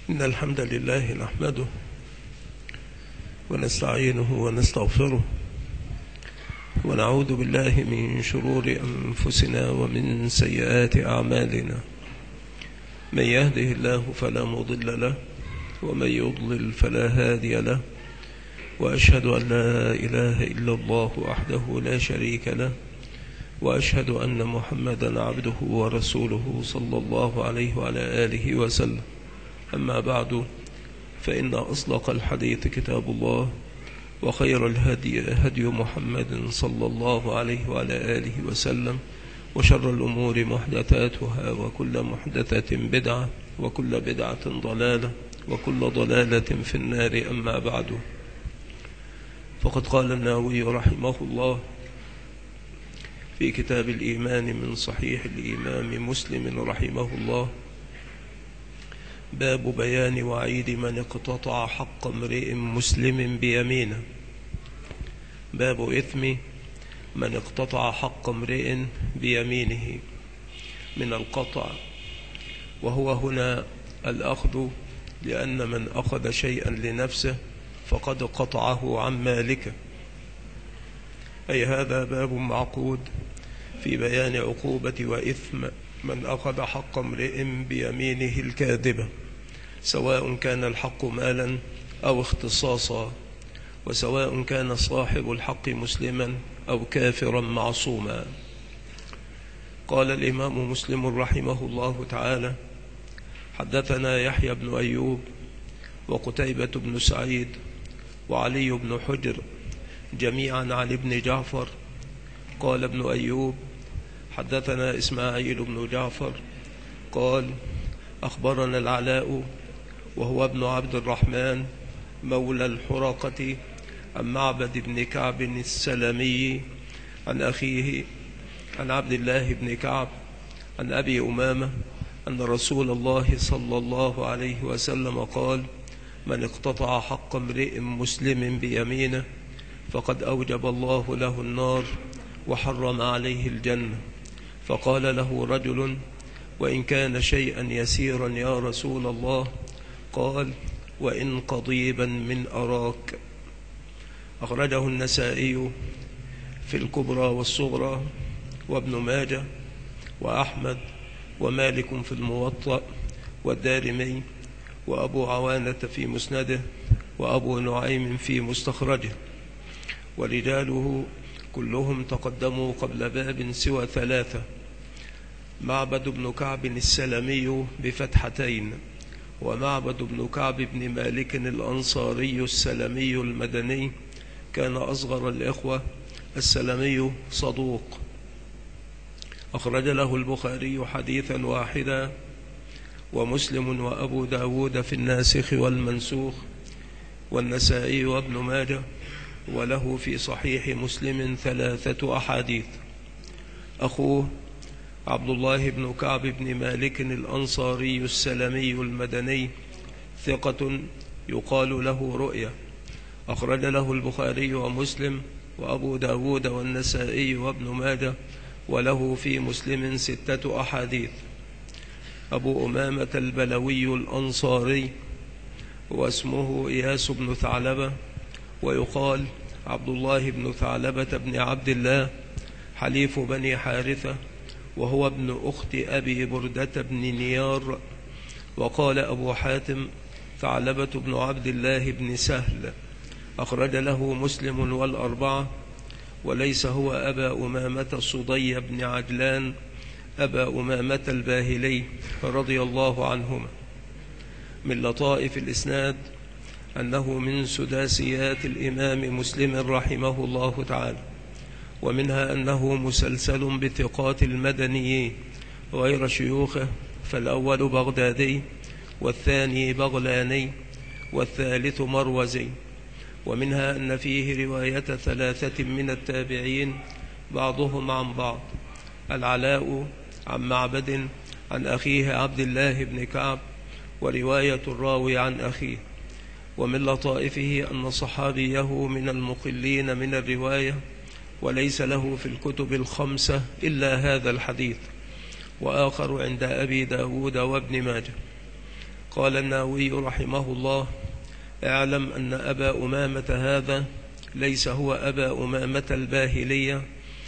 إن الحمد لله نحمده ونستعينه ونستغفره ونعوذ بالله من شرور أنفسنا ومن سيئات أعمالنا. من يهده الله فلا مضل له ومن يضلل فلا هادي له، وأشهد أن لا إله إلا الله وحده لا شريك له، وأشهد أن محمدا عبده ورسوله صلى الله عليه وعلى آله وسلم. أما بعد، فإن أصدق الحديث كتاب الله، وخير الهدي هدي محمد صلى الله عليه وعلى آله وسلم، وشر الأمور محدثاتها، وكل محدثة بدعة، وكل بدعة ضلالة، وكل ضلالة في النار. أما بعد، فقد قال النووي رحمه الله في كتاب الإيمان من صحيح الإمام مسلم رحمه الله: باب بيان وعيد من اقتطع حق امرئ مسلم بيمينه. باب إثم من اقتطع حق امرئ بيمينه من القطع، وهو هنا الأخذ، لأن من أخذ شيئا لنفسه فقد قطعه عن مالكه، أي هذا باب معقود في بيان عقوبة وإثم من أخذ حق امرئ بيمينه الكاذبة، سواء كان الحق مالا أو اختصاصا، وسواء كان صاحب الحق مسلما أو كافرا معصوما. قال الإمام مسلم رحمه الله تعالى: حدثنا يحيى بن أيوب وقتيبة بن سعيد وعلي بن حجر جميعا عن ابن جعفر. قال ابن أيوب: حدثنا إسماعيل بن جعفر قال: أخبرنا العلاء وهو ابن عبد الرحمن مولى الحرقة عن معبد بن كعب السلمي عن أخيه عن عبد الله بن كعب عن أبي أمامة أن رسول الله صلى الله عليه وسلم قال: من اقتطع حق امرئ مسلم بيمينه فقد أوجب الله له النار وحرم عليه الجنة. فقال له رجل: وإن كان شيئا يسيرا يا رسول الله؟ قال: وإن قضيبا من أراك. أخرجه النسائي في الكبرى والصغرى، وابن ماجه، وأحمد، ومالك في الموطأ، والدارمي، وأبو عوانة في مسنده، وأبو نعيم في مستخرجه، ورجاله كلهم تقدموا قبل باب سوى ثلاثة: معبد بن كعب السلمي بفتحتين، ومعبد بن كعب بن مالك الأنصاري السلمي المدني، كان أصغر الإخوة، السلمي صدوق. أخرج له البخاري حديثا واحدا، ومسلم وأبو داود في الناسخ والمنسوخ، والنسائي وابن ماجه، وله في صحيح مسلم 3 أحاديث. أخوه عبد الله بن كعب بن مالك الأنصاري السلمي المدني ثقة يقال له رؤية. أخرج له البخاري ومسلم وأبو داود والنسائي وابن ماجه، وله في مسلم 6 أحاديث. أبو أمامة البلوي الأنصاري، واسمه إياس بن ثعلبة، ويقال عبد الله بن ثعلبة بن عبد الله، حليف بني حارثة، وهو ابن أخت أبي بردة بن نيار. وقال أبو حاتم: ثعلبة بن عبد الله بن سهل. أخرج له مسلم والأربعة، وليس هو أبا أمامة صدي بن عجلان أبا أمامة الباهلي رضي الله عنهما. من لطائف الإسناد أنه من سداسيات الإمام مسلم رحمه الله تعالى، ومنها أنه مسلسل بثقات المدنيين غير شيوخه، فالأول بغدادي، والثاني بغلاني، والثالث مروزي. ومنها أن فيه رواية 3 من التابعين بعضهم عن بعض: العلاء عن معبد عن أخيه عبد الله بن كعب، ورواية الراوي عن أخيه. ومن لطائفه أن صحابيه من المقلين من الرواية، وليس له في الكتب 5 إلا هذا الحديث، وآخر عند أبي داود وابن ماجه. قال النووي رحمه الله: اعلم أن أبا أمامة هذا ليس هو أبا أمامة الباهلية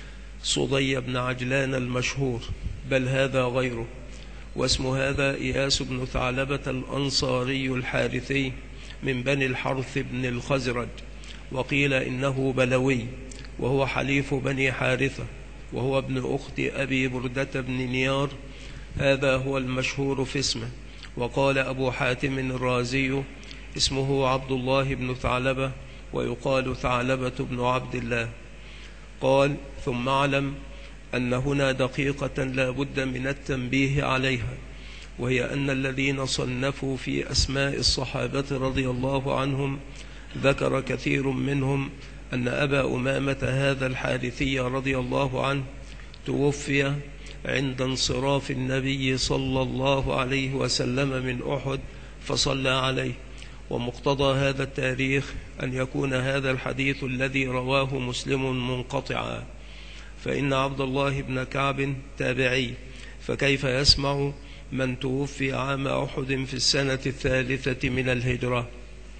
صدي بن عجلان المشهور، بل هذا غيره، واسم هذا إياس بن ثعلبة الأنصاري الحارثي من بني الحرث بن الخزرج، وقيل إنه بلوي، وهو حليف بني حارثة، وهو ابن أخت أبي بردة بن نيار. هذا هو المشهور في اسمه. وقال أبو حاتم الرازي: اسمه عبد الله بن ثعلبة، ويقال ثعلبة بن عبد الله. قال: ثم اعلم أن هنا دقيقة لا بد من التنبيه عليها، وهي أن الذين صنفوا في أسماء الصحابة رضي الله عنهم ذكر كثير منهم أن أبا أمامة هذا الحارثي رضي الله عنه توفي عند انصراف النبي صلى الله عليه وسلم من أحد فصلى عليه. ومقتضى هذا التاريخ أن يكون هذا الحديث الذي رواه مسلم منقطعا، فإن عبد الله بن كعب تابعي، فكيف يسمع من توفي عام أحد في السنة 3 من الهجرة؟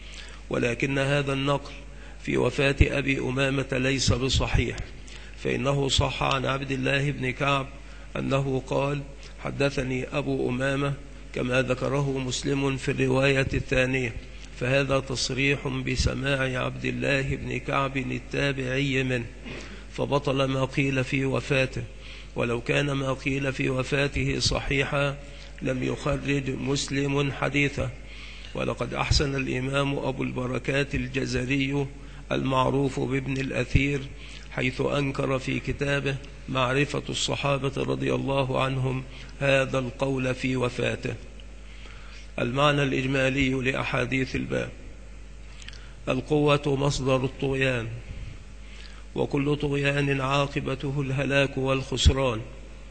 ولكن هذا النقل في وفاة أبي أمامة ليس بصحيح، فإنه صح عن عبد الله بن كعب أنه قال: حدثني أبو أمامة، كما ذكره مسلم في الرواية الثانية، فهذا تصريح بسماع عبد الله بن كعب التابعي منه، فبطل ما قيل في وفاته. ولو كان ما قيل في وفاته صحيحا لم يخرج مسلم حديثه. ولقد أحسن الإمام أبو البركات الجزري المعروف بابن الأثير حيث أنكر في كتابه معرفة الصحابة رضي الله عنهم هذا القول في وفاته. المعنى الإجمالي لأحاديث الباب: القوة مصدر الطغيان، وكل طغيان عاقبته الهلاك والخسران،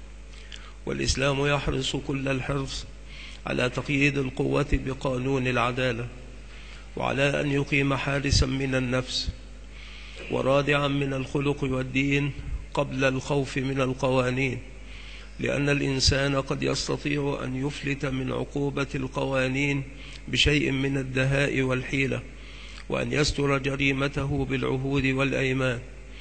والإسلام يحرص كل الحرص على تقييد القوة بقانون العدالة، وعلى أن يقيم حارسا من النفس ورادعا من الخلق والدين قبل الخوف من القوانين، لأن الإنسان قد يستطيع أن يفلت من عقوبة القوانين بشيء من الدهاء والحيلة، وأن يستر جريمته بالعهود والأيمان،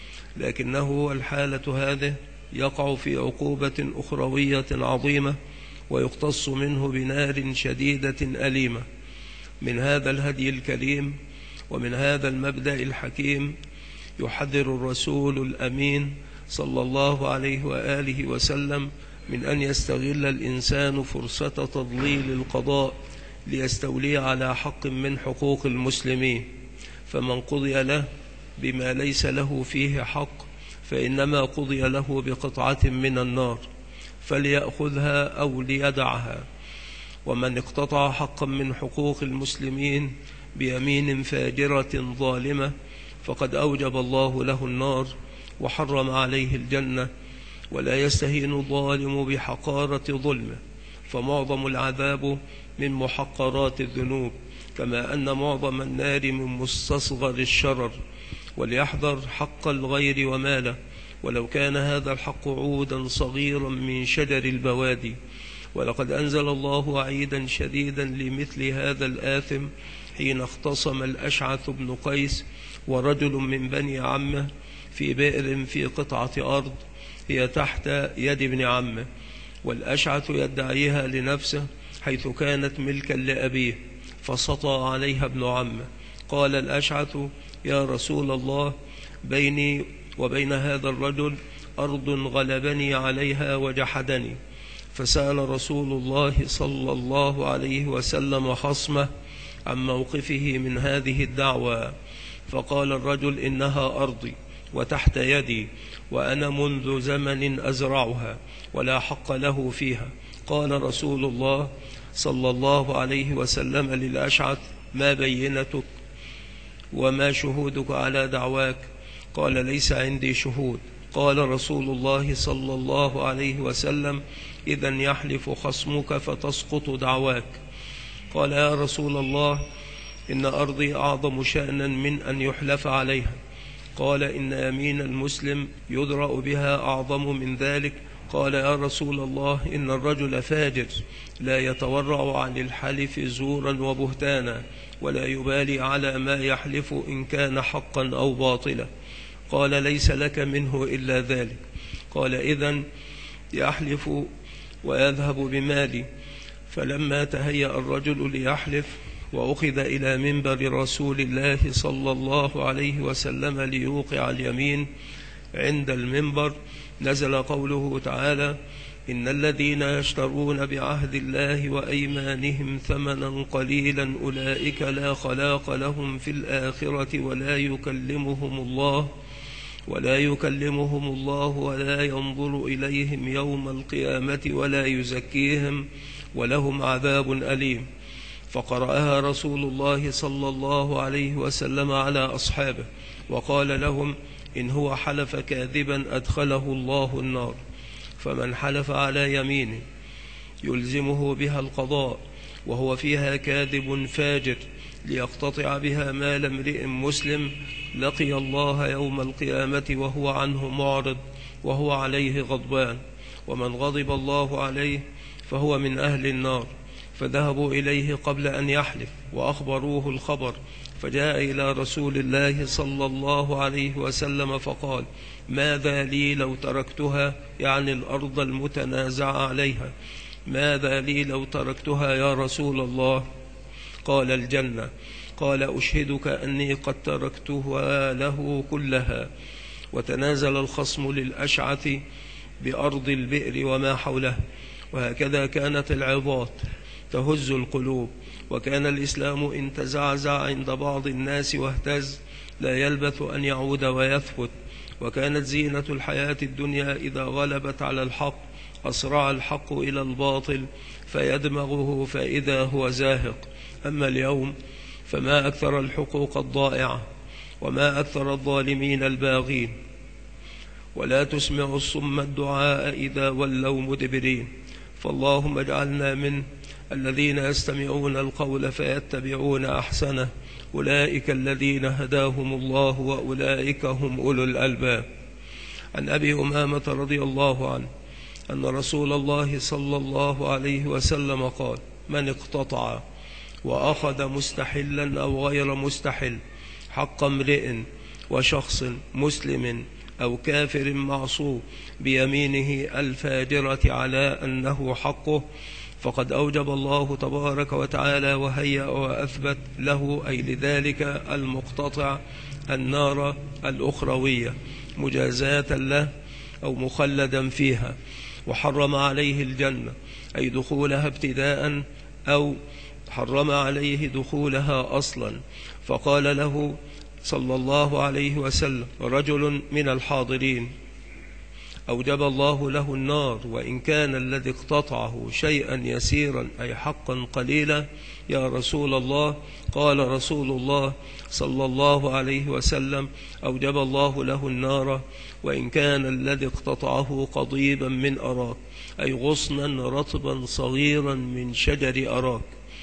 لكنه الحالة هذه يقع في عقوبة أخروية عظيمة ويقتص منه بنار شديدة أليمة. من هذا الهدي الكريم ومن هذا المبدأ الحكيم يحذر الرسول الأمين صلى الله عليه وآله وسلم من أن يستغل الإنسان فرصة تضليل القضاء ليستولي على حق من حقوق المسلمين، فمن قضي له بما ليس له فيه حق فإنما قضي له بقطعة من النار، فليأخذها أو ليدعها. ومن اقتطع حقا من حقوق المسلمين بيمين فاجرة ظالمة فقد أوجب الله له النار وحرم عليه الجنة، ولا يستهين الظالم بحقارة ظلمه، فمعظم العذاب من محقرات الذنوب، كما أن معظم النار من مستصغر الشرر. وليحذر حق الغير وماله، ولو كان هذا الحق عودا صغيرا من شجر البوادي. ولقد أنزل الله وعيدا شديدا لمثل هذا الآثم حين اختصم الأشعث بن قيس ورجل من بني عمه في بئر في قطعة أرض هي تحت يد ابن عمه، والأشعث يدعيها لنفسه حيث كانت ملكا لأبيه، فسطى عليها ابن عمه. قال الأشعث: يا رسول الله، بيني وبين هذا الرجل أرض غلبني عليها وجحدني. فسأل رسول الله صلى الله عليه وسلم خصمه عن موقفه من هذه الدعوة، فقال الرجل: إنها أرضي وتحت يدي، وأنا منذ زمن أزرعها ولا حق له فيها. قال رسول الله صلى الله عليه وسلم للأشعث: ما بينتك وما شهودك على دعواك؟ قال: ليس عندي شهود. قال رسول الله صلى الله عليه وسلم: إذن يحلف خصمك فتسقط دعواك. قال: يا رسول الله، إن أرضي أعظم شأنا من أن يحلف عليها. قال: إن يمين المسلم يدرأ بها أعظم من ذلك، قال: يا رسول الله، إن الرجل فاجر لا يتورع عن الحلف زورا وبهتانا، ولا يبالي على ما يحلف إن كان حقا أو باطلا. قال: ليس لك منه إلا ذلك. قال: إذن يحلف ويذهب بمالي. فلما تهيأ الرجل ليحلف وأخذ إلى منبر رسول الله صلى الله عليه وسلم ليوقع اليمين، عند المنبر نزل قوله تعالى: إن الذين يشترون بعهد الله وأيمانهم ثمنا قليلا أولئك لا خلاق لهم في الآخرة ولا يكلمهم الله ولا ينظر إليهم يوم القيامة ولا يزكيهم ولهم عذاب أليم. فقرأها رسول الله صلى الله عليه وسلم على أصحابه وقال لهم: إن هو حلف كاذبا أدخله الله النار. فمن حلف على يمين يلزمه بها القضاء وهو فيها كاذب فاجر ليقتطع بها مال امرئ مسلم، لقي الله يوم القيامة وهو عنه معرض وهو عليه غضبان. ومن غضب الله عليه فهو من أهل النار. فذهبوا إليه قبل أن يحلف وأخبروه الخبر، فجاء إلى رسول الله صلى الله عليه وسلم فقال: ماذا لي لو تركتها، يعني الأرض المتنازع عليها، ماذا لي لو تركتها يا رسول الله؟ قال: الجنة. قال: أشهدك أني قد تركتها له كلها. وتنازل الخصم للأشعث بأرض البئر وما حوله. وهكذا كانت العظات تهز القلوب. وكان الإسلام إن تزعزع عند بعض الناس واهتز لا يلبث أن يعود ويثبت. وكانت زينة الحياة الدنيا إذا غلبت على الحق أسرع الحق إلى الباطل فيدمغه فإذا هو زاهق. أما اليوم فما أكثر الحقوق الضائعة وما أكثر الظالمين الباغين. ولا تسمع الصم الدعاء إذا ولوا مدبرين. فاللهم اجعلنا من الذين يستمعون القول فيتبعون أحسنه، أولئك الذين هداهم الله وأولئك هم أولو الألباب. عن أبي أمامة رضي الله عنه أن رسول الله صلى الله عليه وسلم قال: من اقتطع وأخذ مستحلا أو غير مستحل حق امرئ وشخص مسلم أو كافر معصوم بيمينه الفاجرة على أنه حقه، فقد أوجب الله تبارك وتعالى وهيأ وأثبت له، أي لذلك المقتطع، النار الأخروية مجازاة له أو مخلدا فيها. وحرم عليه الجنة، أي دخولها ابتداء، أو حرم عليه دخولها أصلا. فقال له صلى الله عليه وسلم رجل من الحاضرين: أوجب الله له النار وإن كان الذي اقتطعه شيئا يسيرا، أي حقا قليلا، يا رسول الله؟ قال رسول الله صلى الله عليه وسلم: أوجب الله له النار وإن كان الذي اقتطعه قضيبا من أراك، أي غصنا رطبا صغيرا من شجر أراك.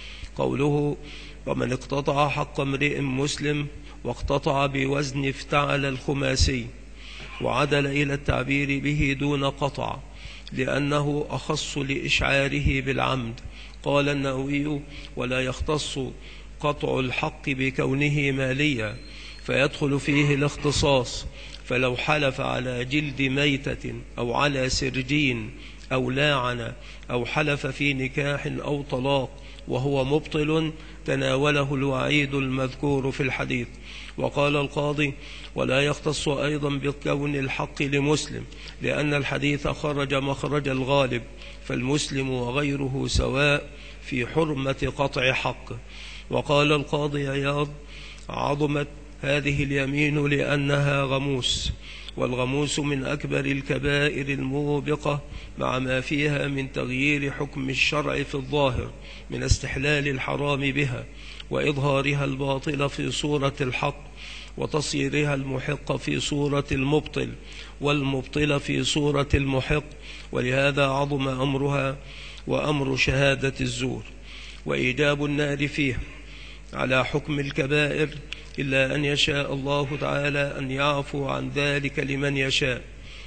قوله: ومن اقتطع حق امرئ مسلم، واقتطع بوزن افتعل الخماسي، وعدل إلى التعبير به دون قطع لأنه أخص لإشعاره بالعمد. قال النووي: ولا يختص قطع الحق بكونه ماليا فيدخل فيه الاختصاص، فلو حلف على جلد ميتة أو على سرجين أو لاعن أو حلف في نكاح أو طلاق وهو مبطل تناوله الوعيد المذكور في الحديث. وقال القاضي: ولا يختص أيضا بكون الحق لمسلم، لأن الحديث خرج مخرج الغالب، فالمسلم وغيره سواء في حرمة قطع حق. وقال القاضي عياض: عظمت هذه اليمين لأنها غموس، والغموس من أكبر الكبائر الموبقة، مع ما فيها من تغيير حكم الشرع في الظاهر من استحلال الحرام بها وإظهارها الباطل في صورة الحق، وتصيرها المحق في صورة المبطل والمبطل في صورة المحق. ولهذا عظم أمرها وأمر شهادة الزور وإيجاب النار فيها على حكم الكبائر، إلا أن يشاء الله تعالى أن يعفو عن ذلك لمن يشاء.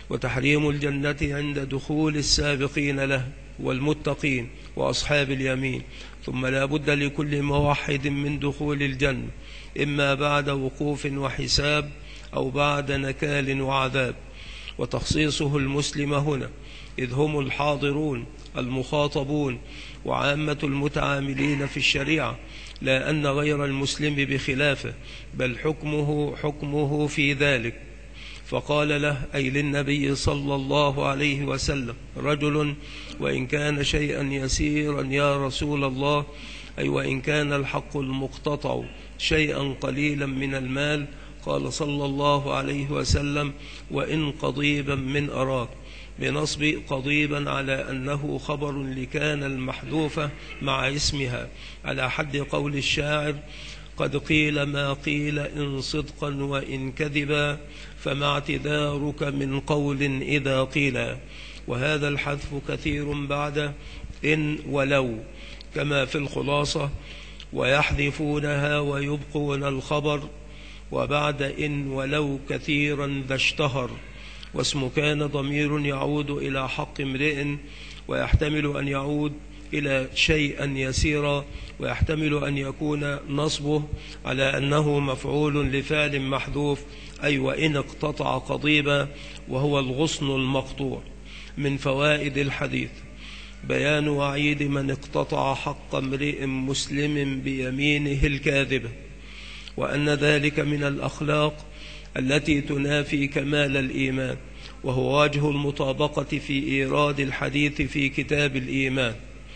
وتحريم الجنة عند دخول السابقين له والمتقين وأصحاب اليمين، ثم لا بد لكل موحد من دخول الجنة، إما بعد وقوف وحساب أو بعد نكال وعذاب. وتخصيصه المسلم هنا إذ هم الحاضرون المخاطبون وعامة المتعاملين في الشريعة، لا أن غير المسلم بخلافه، بل حكمه في ذلك. فقال له أي للنبي صلى الله عليه وسلم: رجل وإن كان شيئا يسيرا يا رسول الله، أي وإن كان الحق المقتطع شيئا قليلا من المال. قال صلى الله عليه وسلم: وإن قضيبا من أراك، بنصب قضيبا على أنه خبر لكان المحذوفة مع اسمها، على حد قول الشاعر: قد قيل ما قيل إن صدقا وإن كذبا، فما اعتذارك من قول إذا قيلا. وهذا الحذف كثير بعد إن ولو، كما في الخلاصة: ويحذفونها ويبقون الخبر، وبعد إن ولو كثيرا ذا اشتهر. واسم كان ضمير يعود إلى حق امرئ، ويحتمل أن يعود إلى شيئا يسيرا، ويحتمل أن يكون نصبه على أنه مفعول لفعل محذوف، أي وإن اقتطع قضيبا، وهو الغصن المقطوع. من فوائد الحديث بيان وعيد من اقتطع حق امرئ مسلم بيمينه الكاذبة، وأن ذلك من الأخلاق التي تنافي كمال الإيمان، وهو وجه المطابقة في إيراد الحديث في كتاب الإيمان.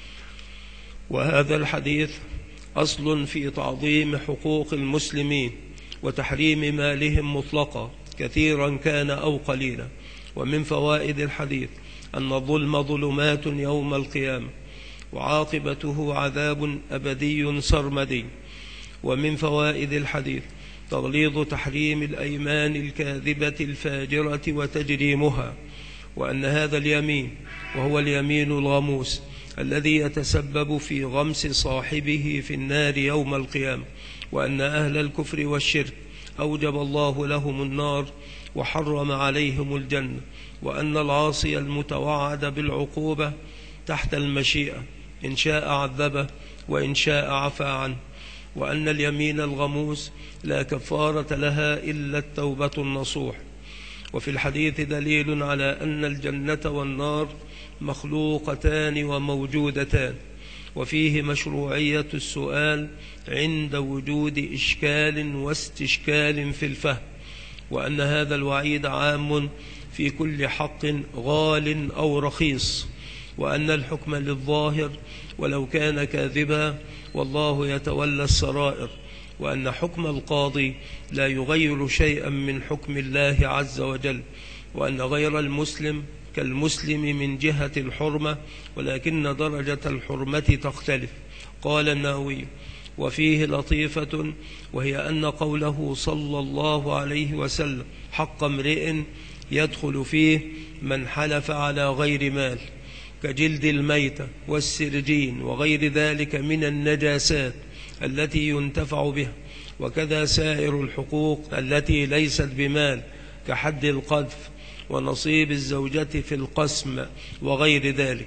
وهذا الحديث أصل في تعظيم حقوق المسلمين وتحريم مالهم مطلقا، كثيرا كان أو قليلا. ومن فوائد الحديث أن الظلم ظلمات يوم القيامة، وعاقبته عذاب أبدي سرمدي. ومن فوائد الحديث تغليظ تحريم الأيمان الكاذبة الفاجرة وتجريمها، وأن هذا اليمين وهو اليمين الغموس الذي يتسبب في غمس صاحبه في النار يوم القيامة، وأن أهل الكفر والشرك أوجب الله لهم النار وحرم عليهم الجنة، وأن العاصي المتوعد بالعقوبة تحت المشيئة، إن شاء عذبه وإن شاء عفى عنه، وأن اليمين الغموس لا كفارة لها إلا التوبة النصوح. وفي الحديث دليل على أن الجنة والنار مخلوقتان وموجودتان، وفيه مشروعية السؤال عند وجود إشكال واستشكال في الفهم، وأن هذا الوعيد عام في كل حق غال أو رخيص، وأن الحكم للظاهر ولو كان كاذبا، والله يتولى السرائر، وأن حكم القاضي لا يغير شيئا من حكم الله عز وجل، وأن غير المسلم كالمسلم من جهة الحرمة، ولكن درجة الحرمة تختلف. قال النووي: وفيه لطيفة، وهي أن قوله صلى الله عليه وسلم حق امرئ يدخل فيه من حلف على غير مال، كجلد الميتة والسرجين وغير ذلك من النجاسات التي ينتفع بها، وكذا سائر الحقوق التي ليست بمال، كحد القذف ونصيب الزوجة في القسم وغير ذلك.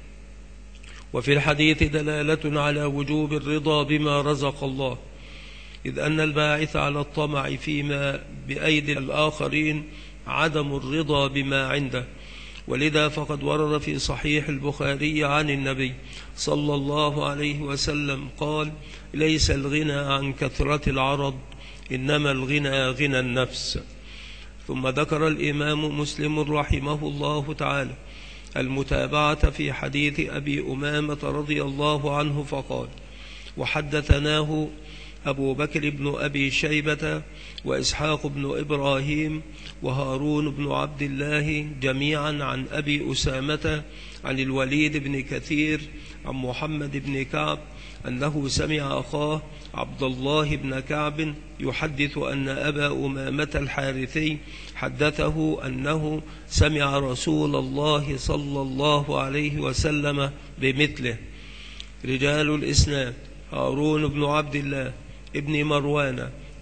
وفي الحديث دلالة على وجوب الرضا بما رزق الله، إذ أن الباعث على الطمع فيما بأيدي الآخرين عدم الرضا بما عنده. ولذا فقد ورد في صحيح البخاري عن النبي صلى الله عليه وسلم قال: ليس الغنى عن كثرة العرض، إنما الغنى غنى النفس. ثم ذكر الإمام مسلم رحمه الله تعالى المتابعة في حديث أبي أمامة رضي الله عنه فقال: وحدثناه أبو بكر بن أبي شيبة وإسحاق بن إبراهيم وهارون بن عبد الله جميعا عن أبي أسامة عن الوليد بن كثير عن محمد بن كعب أنه سمع أخاه عبد الله بن كعب يحدث أن أبا أمامة الحارثي حدثه أنه سمع رسول الله صلى الله عليه وسلم بمثله. رجال الإسناد: هارون بن عبد الله ابن مروان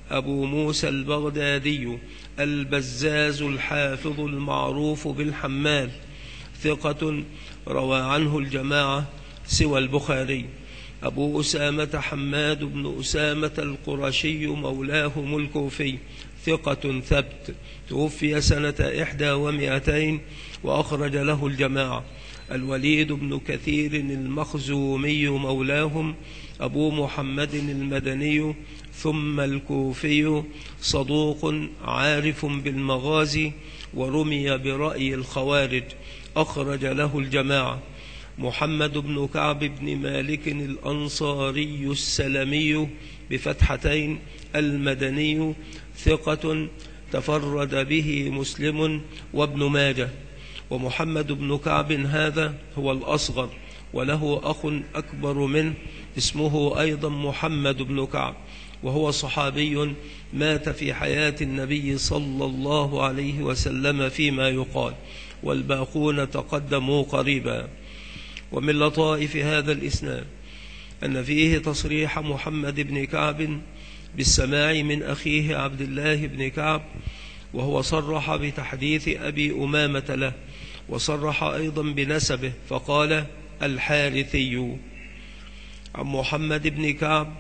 أبو موسى البغدادي البزاز الحافظ المعروف بالحمال، ثقة روى عنه الجماعة سوى البخاري. أبو أسامة حماد بن أسامة القرشي مولاهم الكوفي، ثقة ثبت، توفي سنة 1 و200 وأخرج له الجماعة. الوليد بن كثير المخزومي مولاهم، أبو محمد المدني ثم الكوفي، صدوق عارف بالمغازي ورمي برأي الخوارج، أخرج له الجماعة. محمد بن كعب بن مالك الأنصاري السلمي بفتحتين المدني، ثقة تفرد به مسلم وابن ماجه. ومحمد بن كعب هذا هو الأصغر، وله أخ أكبر منه اسمه أيضا محمد بن كعب، وهو صحابي مات في حياة النبي صلى الله عليه وسلم فيما يقال، والباقون تقدموا قريبا. ومن لطائف هذا الإسناد أن فيه تصريح محمد بن كعب بالسماع من أخيه عبد الله بن كعب، وهو صرح بتحديث أبي أمامة له، وصرح أيضا بنسبه فقال الحارثي. عن محمد بن كعب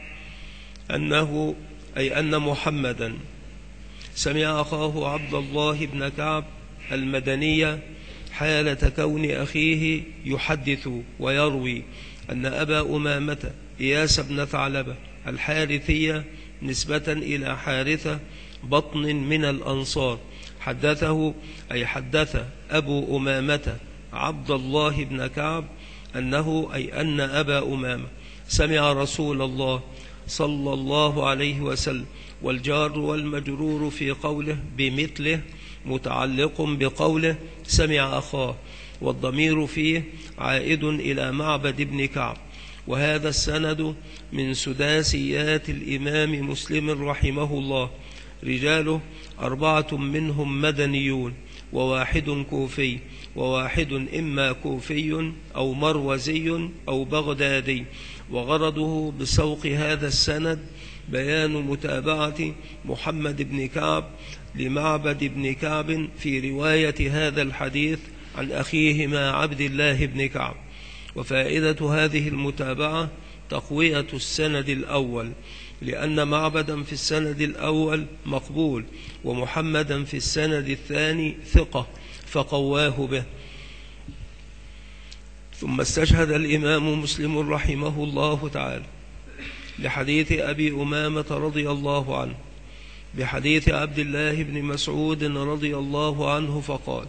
أن محمدا سمع أخاه عبد الله بن كعب المدني حالة كون أخيه يحدث ويروي أن أبا أمامة إياس بن ثعلبة الحارثية نسبة إلى حارثة بطن من الأنصار حدثه، أي حدث أبو أمامة عبد الله بن كعب أن أبا أمامة سمع رسول الله صلى الله عليه وسلم. والجار والمجرور في قوله بمثله متعلق بقوله سمع أخاه، والضمير فيه عائد إلى معبد بن كعب. وهذا السند من سداسيات الإمام مسلم رحمه الله، رجاله 4 منهم مدنيون، وواحد كوفي، وواحد إما كوفي أو مروزي أو بغدادي. وغرضه بسوق هذا السند بيان متابعة محمد بن كعب لمعبد بن كعب في رواية هذا الحديث عن أخيهما عبد الله بن كعب. وفائدة هذه المتابعة تقوية السند الأول، لأن معبدا في السند الأول مقبول، ومحمدا في السند الثاني ثقة فقواه به. ثم استشهد الإمام مسلم رحمه الله تعالى لحديث أبي أمامة رضي الله عنه بحديث عبد الله بن مسعود رضي الله عنه فقال: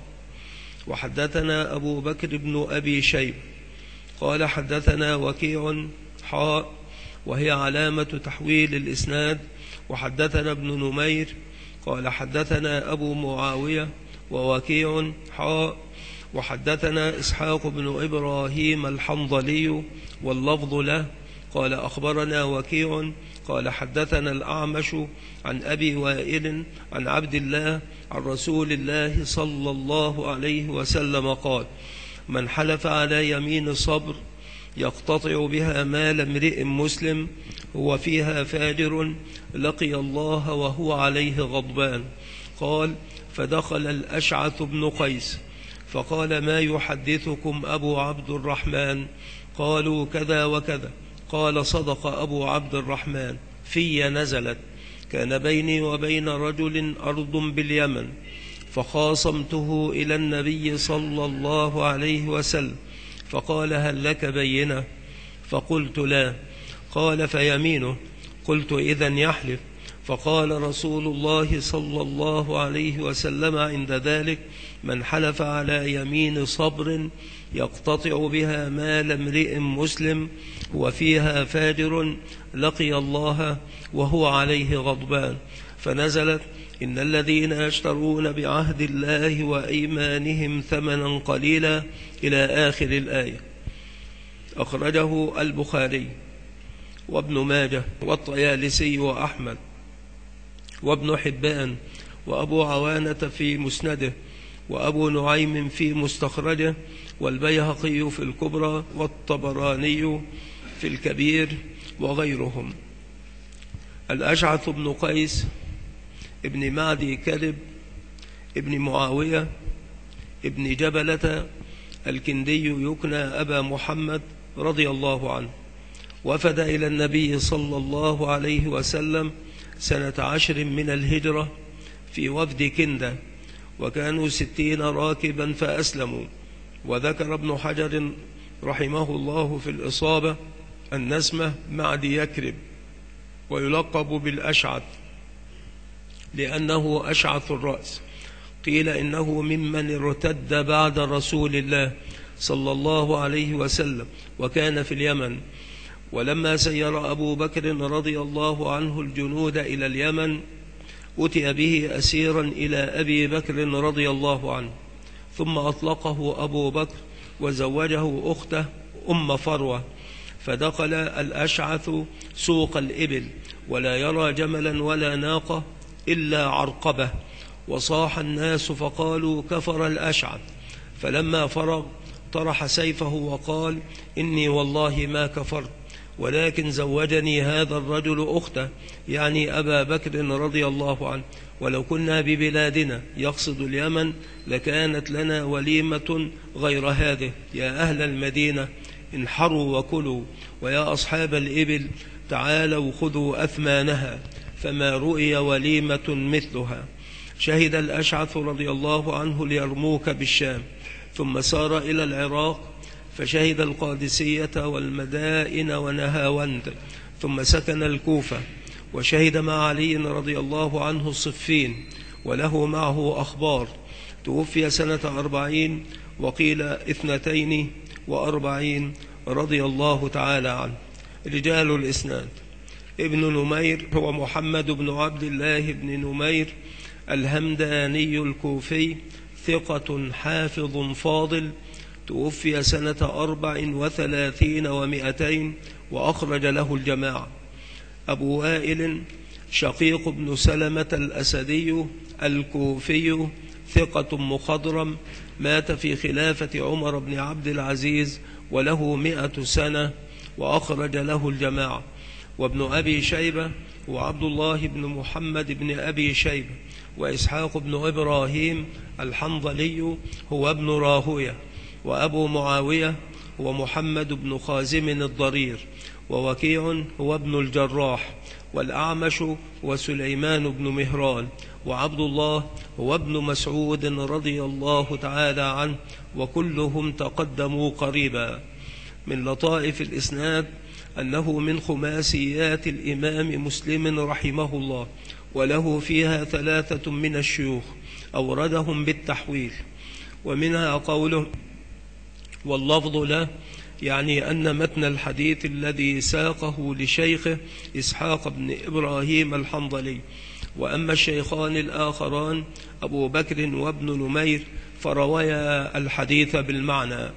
وحدثنا أبو بكر بن أبي شيب قال حدثنا وكيع حاء، وهي علامة تحويل الإسناد. وحدثنا ابن نمير قال حدثنا أبو معاوية ووكيع حاء. وحدثنا إسحاق بن إبراهيم الحنظلي واللفظ له قال أخبرنا وكيع قال حدثنا الأعمش عن أبي وائل عن عبد الله عن رسول الله صلى الله عليه وسلم قال: من حلف على يمين صبر يقتطع بها مال امرئ مسلم هو فيها فاجر لقي الله وهو عليه غضبان. قال: فدخل الأشعث بن قيس فقال: ما يحدثكم أبو عبد الرحمن؟ قالوا: كذا وكذا. قال: صدق أبو عبد الرحمن، في نزلت، كان بيني وبين رجل أرض باليمن، فخاصمته إلى النبي صلى الله عليه وسلم، فقال: هل لك بينة؟ فقلت: لا. قال: فيمينه. قلت: إذن يحلف. فقال رسول الله صلى الله عليه وسلم عند ذلك: من حلف على يمين صبر يقتطع بها مال امرئ مسلم وفيها فاجر لقي الله وهو عليه غضبان. فنزلت: إن الذين يشترون بعهد الله وأيمانهم ثمنا قليلا إلى آخر الآية. أخرجه البخاري وابن ماجه والطيالسي وأحمد وابن حبان وأبو عوانة في مسنده وأبو نعيم في مستخرجه والبيهقي في الكبرى والطبراني في الكبير وغيرهم. الأشعث بن قيس ابن معدي كلب ابن معاوية ابن جبلة الكندي يكنى أبا محمد رضي الله عنه، وفد إلى النبي صلى الله عليه وسلم سنة 10 من الهجرة في وفد كندة، وكانوا 60 راكبا فأسلموا. وذكر ابن حجر رحمه الله في الإصابة أن اسمه معدي يكرب، ويلقب بالأشعث لأنه أشعث الرأس. قيل إنه ممن ارتد بعد رسول الله صلى الله عليه وسلم، وكان في اليمن. ولما سير أبو بكر رضي الله عنه الجنود إلى اليمن أتي به أسيرا إلى أبي بكر رضي الله عنه، ثم أطلقه أبو بكر وزوجه أخته أم فروة. فدخل الأشعث سوق الإبل ولا يرى جملا ولا ناقة إلا عرقبة، وصاح الناس فقالوا كفر الأشعث. فلما فرغ طرح سيفه وقال إني والله ما كفرت، ولكن زوجني هذا الرجل أخته، يعني أبا بكر رضي الله عنه، ولو كنا ببلادنا يقصد اليمن لكانت لنا وليمة غير هذه. يا أهل المدينة انحروا وكلوا، ويا أصحاب الإبل تعالوا خذوا أثمانها، فما رؤي وليمة مثلها. شهد الأشعث رضي الله عنه اليرموك بالشام، ثم سار إلى العراق فشهد القادسية والمدائن ونهاوند، ثم سكن الكوفة، وشهد مع علي رضي الله عنه الصفين، وله معه أخبار. توفي سنة 40 وقيل 42 رضي الله تعالى عنه. رجال الإسناد: ابن نمير هو محمد بن عبد الله بن نمير الهمداني الكوفي، ثقة حافظ فاضل، توفي سنة 34 و200 وأخرج له الجماعة. أبو وائل شقيق بن سلمة الأسدي الكوفي، ثقة مخضرم، مات في خلافة عمر بن عبد العزيز وله 100 سنة وأخرج له الجماعة. وابن أبي شيبة وعبد الله بن محمد بن أبي شيبة وإسحاق بن إبراهيم الحنظلي هو ابن راهوية، وأبو معاوية هو محمد بن خازم الضرير، ووكيع هو ابن الجراح، والأعمش هو سليمان بن مهران، وعبد الله هو ابن مسعود رضي الله تعالى عنه، وكلهم تقدموا قريبا. من لطائف الإسناد أنه من خماسيات الإمام مسلم رحمه الله، وله فيها 3 من الشيوخ أوردهم بالتحويل، ومنها قوله واللفظ له، يعني أن متن الحديث الذي ساقه لشيخه إسحاق بن إبراهيم الحنظلي. وأما الشيخان الآخران أبو بكر وابن نمير فروايا الحديث بالمعنى.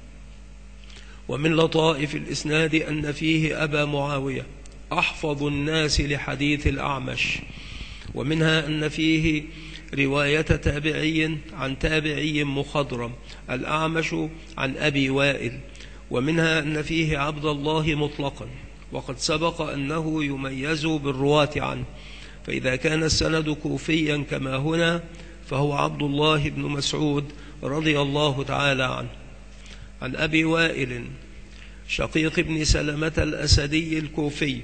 ومن لطائف الإسناد أن فيه أبا معاوية أحفظ الناس لحديث الأعمش، ومنها أن فيه رواية تابعي عن تابعي مخضرم، الأعمش عن أبي وائل. ومنها أن فيه عبد الله مطلقا، وقد سبق أنه يميز بالرواة عنه، فإذا كان السند كوفيا كما هنا فهو عبد الله بن مسعود رضي الله تعالى عنه. عن أبي وائل شقيق بن سلمة الأسدي الكوفي،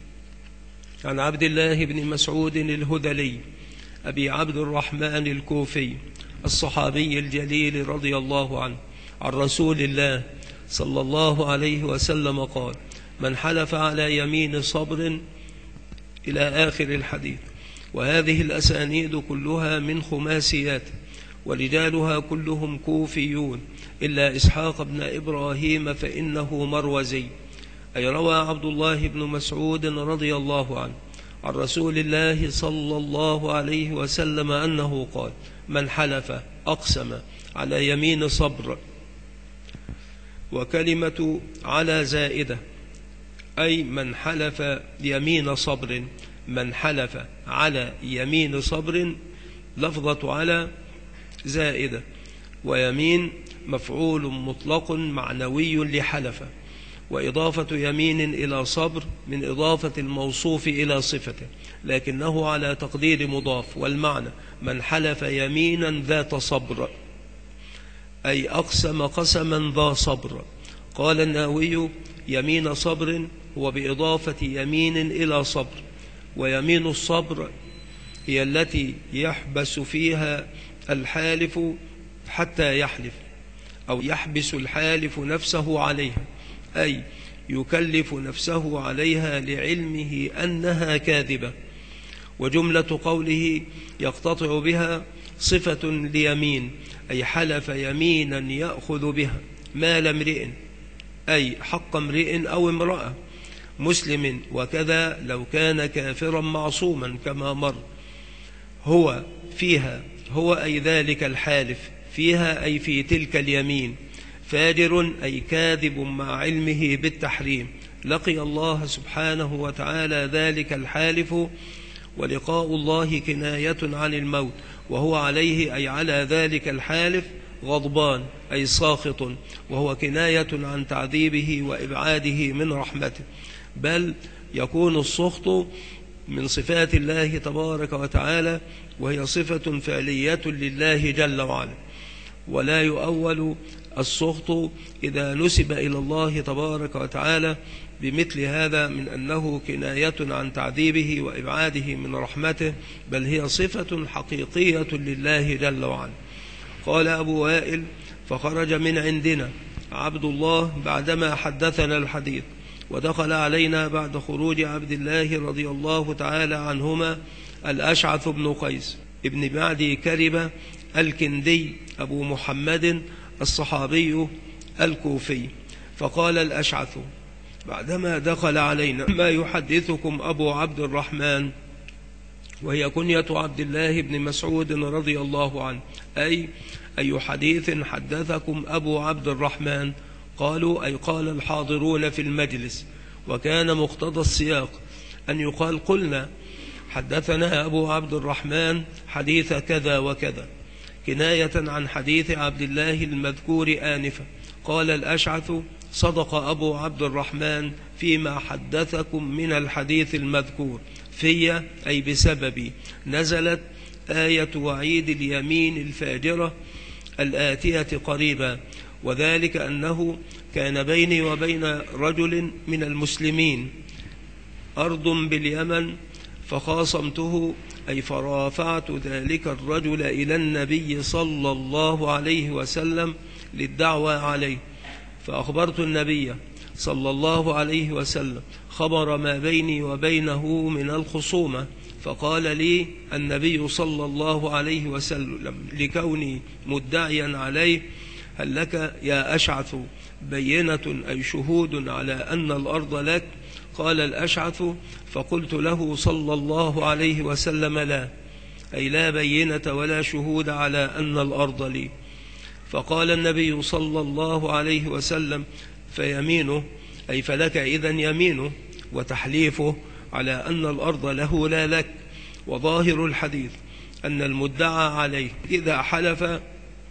عن عبد الله بن مسعود الهذلي أبي عبد الرحمن الكوفي الصحابي الجليل رضي الله عنه، عن رسول الله صلى الله عليه وسلم قال: من حلف على يمين صبر، إلى آخر الحديث. وهذه الأسانيد كلها من خماسيات، ورجالها كلهم كوفيون إلا إسحاق بن إبراهيم فإنه مروزي. أي روى عبد الله بن مسعود رضي الله عنه عن رسول الله صلى الله عليه وسلم أنه قال: من حلف أقسم على يمين صبر. وكلمة على زائدة، أي من حلف يمين صبر، من حلف على يمين صبر، لفظة على زائدة، ويمين مفعول مطلق معنوي لحلف. وإضافة يمين إلى صبر من إضافة الموصوف إلى صفته، لكنه على تقدير مضاف، والمعنى من حلف يمينا ذات صبر، أي أقسم قسما ذا صبر. قال النووي: يمين صبر هو بإضافة يمين إلى صبر، ويمين الصبر هي التي يحبس فيها الحالف حتى يحلف، أو يحبس الحالف نفسه عليها، أي يكلف نفسه عليها لعلمه أنها كاذبة. وجملة قوله يقتطع بها صفة ليمين، أي حلف يمينا يأخذ بها مال امرئ، أي حق امرئ أو امرأة مسلم، وكذا لو كان كافرا معصوما كما مر. هو فيها، هو أي ذلك الحالف، فيها أي في تلك اليمين، فاجر أي كاذب مع علمه بالتحريم، لقي الله سبحانه وتعالى ذلك الحالف، ولقاء الله كناية عن الموت، وهو عليه أي على ذلك الحالف غضبان أي ساخط، وهو كناية عن تعذيبه وإبعاده من رحمته، بل يكون السخط من صفات الله تبارك وتعالى، وهي صفة فعلية لله جل وعلا، ولا يؤول السخط إذا نسب إلى الله تبارك وتعالى بمثل هذا من أنه كناية عن تعذيبه وإبعاده من رحمته، بل هي صفة حقيقية لله جل وعلا. قال أبو وائل: فخرج من عندنا عبد الله بعدما حدثنا الحديث، ودخل علينا بعد خروج عبد الله رضي الله تعالى عنهما الأشعث بن قيس ابن معدي كربة الكندي أبو محمد الصحابي الكوفي. فقال الأشعث بعدما دخل علينا: ما يحدثكم أبو عبد الرحمن؟ وهي كنية عبد الله بن مسعود رضي الله عنه، أي أي حديث حدثكم أبو عبد الرحمن؟ قالوا: أي قال الحاضرون في المجلس. وكان مقتضى السياق أن يقال: قلنا حدثنا أبو عبد الرحمن حديث كذا وكذا، كناية عن حديث عبد الله المذكور آنفا. قال الأشعث: صدق أبو عبد الرحمن فيما حدثكم من الحديث المذكور، في أي بسببي نزلت آية وعيد اليمين الفاجرة الآتية قريبا، وذلك أنه كان بيني وبين رجل من المسلمين أرض باليمن، فخاصمته أي فرافعت ذلك الرجل إلى النبي صلى الله عليه وسلم للدعوى عليه، فأخبرت النبي صلى الله عليه وسلم خبر ما بيني وبينه من الخصومة، فقال لي النبي صلى الله عليه وسلم لكوني مدعيا عليه: هل لك يا أشعث بينة أي شهود على أن الأرض لك؟ قال الأشعث: فقلت له صلى الله عليه وسلم: لا، أي لا بينة ولا شهود على أن الأرض لي. فقال النبي صلى الله عليه وسلم: فيمينه أي فلك إذن يمينه وتحليفه على أن الأرض له لا لك. وظاهر الحديث أن المدعى عليه إذا حلف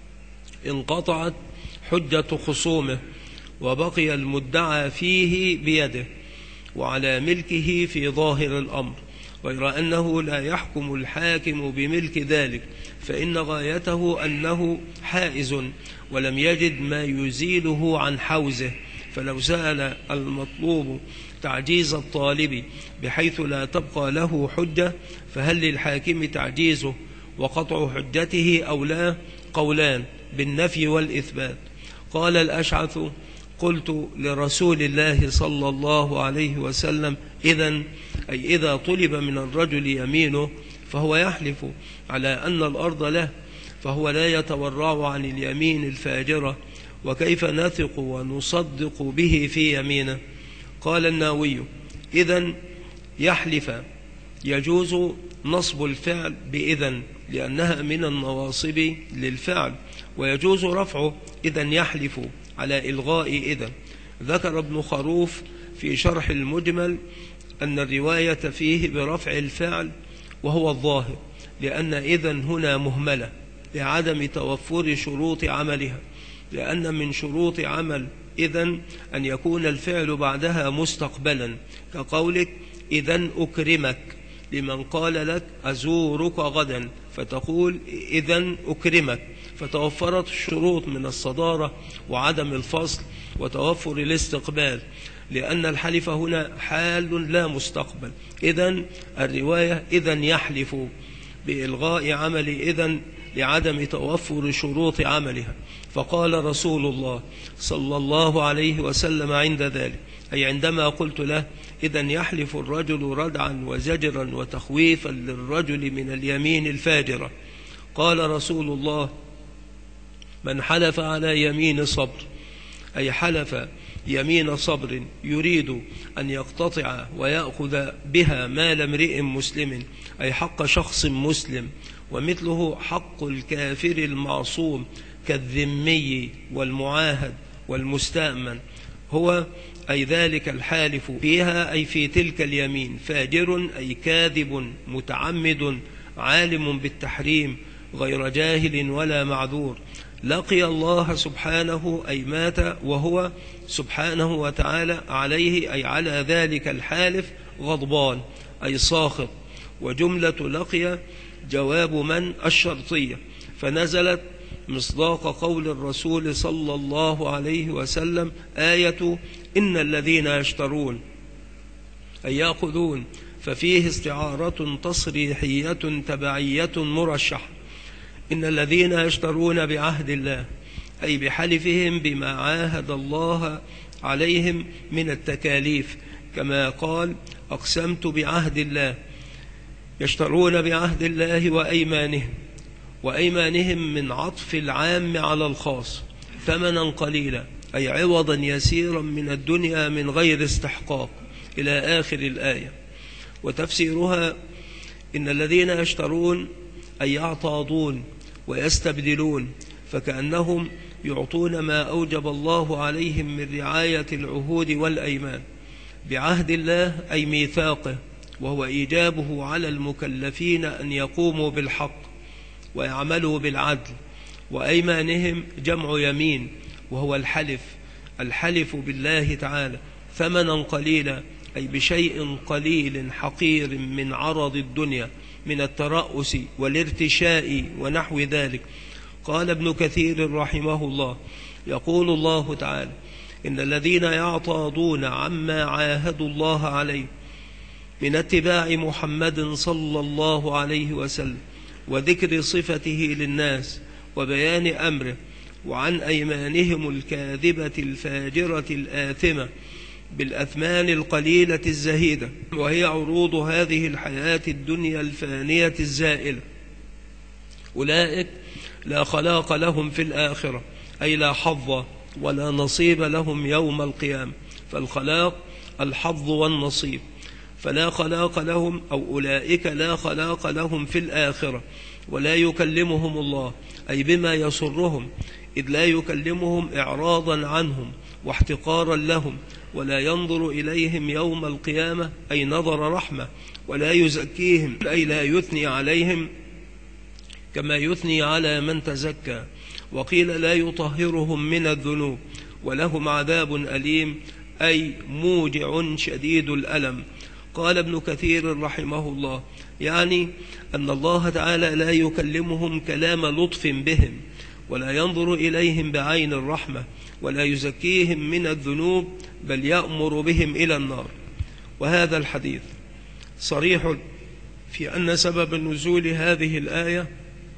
انقطعت حجة خصومه، وبقي المدعى فيه بيده وعلى ملكه في ظاهر الأمر، غير أنه لا يحكم الحاكم بملك ذلك، فإن غايته أنه حائز ولم يجد ما يزيله عن حوزه، فلو سأل المطلوب تعجيز الطالب بحيث لا تبقى له حجة، فهل للحاكم تعجيزه وقطع حجته أو لا؟ قولان بالنفي والإثبات. قال الأشعث: قلت لرسول الله صلى الله عليه وسلم: إذن أي إذا طلب من الرجل يمينه فهو يحلف على أن الأرض له، فهو لا يتورع عن اليمين الفاجرة، وكيف نثق ونصدق به في يمينه؟ قال النووي: إذن يحلف يجوز نصب الفعل بإذن لأنها من النواصب للفعل، ويجوز رفعه إذن يحلف على إلغاء إذن. ذكر ابن خروف في شرح المجمل أن الرواية فيه برفع الفعل وهو الظاهر، لأن إذن هنا مهملة لعدم توفر شروط عملها، لأن من شروط عمل إذن أن يكون الفعل بعدها مستقبلا، كقولك إذن أكرمك لمن قال لك أزورك غدا، فتقول إذن أكرمك، فتوفرت الشروط من الصدارة وعدم الفصل وتوفر الاستقبال، لأن الحلف هنا حال لا مستقبل. إذن الرواية إذن يحلف بإلغاء عمل إذن لعدم توفر شروط عملها. فقال رسول الله صلى الله عليه وسلم عند ذلك، أي عندما قلت له إذن يحلف الرجل ردعا وزجرا وتخويفا للرجل من اليمين الفاجرة، قال رسول الله من حلف على يمين صبر، أي حلف يمين صبر يريد أن يقتطع ويأخذ بها مال امرئ مسلم، أي حق شخص مسلم، ومثله حق الكافر المعصوم كالذمي والمعاهد والمستأمن، هو أي ذلك الحالف فيها أي في تلك اليمين فاجر أي كاذب متعمد عالم بالتحريم غير جاهل ولا معذور، لقي الله سبحانه أي مات وهو سبحانه وتعالى عليه أي على ذلك الحالف غضبان أي ساخط. وجملة لقي جواب من الشرطية، فنزلت مصداق قول الرسول صلى الله عليه وسلم آية إن الذين يشترون أي يأخذون، ففيه استعارة تصريحية تبعية مرشحة. إن الذين يشترون بعهد الله أي بحلفهم بما عاهد الله عليهم من التكاليف، كما قال أقسمت بعهد الله، يشترون بعهد الله وأيمانهم من عطف العام على الخاص، ثمنا قليلا أي عوضا يسيرا من الدنيا من غير استحقاق إلى آخر الآية. وتفسيرها إن الذين يشترون أي يعتاضون ويستبدلون، فكأنهم يعطون ما أوجب الله عليهم من رعاية العهود والأيمان بعهد الله أي ميثاقه، وهو إيجابه على المكلفين أن يقوموا بالحق ويعملوا بالعدل. وأيمانهم جمع يمين وهو الحلف بالله تعالى ثمنا قليلا أي بشيء قليل حقير من عرض الدنيا من الترأس والارتشاء ونحو ذلك. قال ابن كثير رحمه الله يقول الله تعالى إن الذين يعتاضون عما عاهدوا الله عليه من اتباع محمد صلى الله عليه وسلم وذكر صفته للناس وبيان أمره، وعن أيمانهم الكاذبة الفاجرة الآثمة بالأثمان القليلة الزهيدة، وهي عروض هذه الحياة الدنيا الفانية الزائلة، أولئك لا خلاق لهم في الآخرة أي لا حظ ولا نصيب لهم يوم القيامة، فالخلاق الحظ والنصيب، فلا خلاق لهم أو أولئك لا خلاق لهم في الآخرة، ولا يكلمهم الله أي بما يسرهم، إذ لا يكلمهم إعراضا عنهم واحتقارا لهم، ولا ينظر إليهم يوم القيامة أي نظر رحمة، ولا يزكيهم أي لا يثني عليهم كما يثني على من تزكى، وقيل لا يطهرهم من الذنوب، ولهم عذاب أليم أي موجع شديد الألم. قال ابن كثير رحمه الله يعني أن الله تعالى لا يكلمهم كلام لطف بهم، ولا ينظر إليهم بعين الرحمة، ولا يزكيهم من الذنوب، بل يأمر بهم إلى النار. وهذا الحديث صريح في أن سبب نزول هذه الآية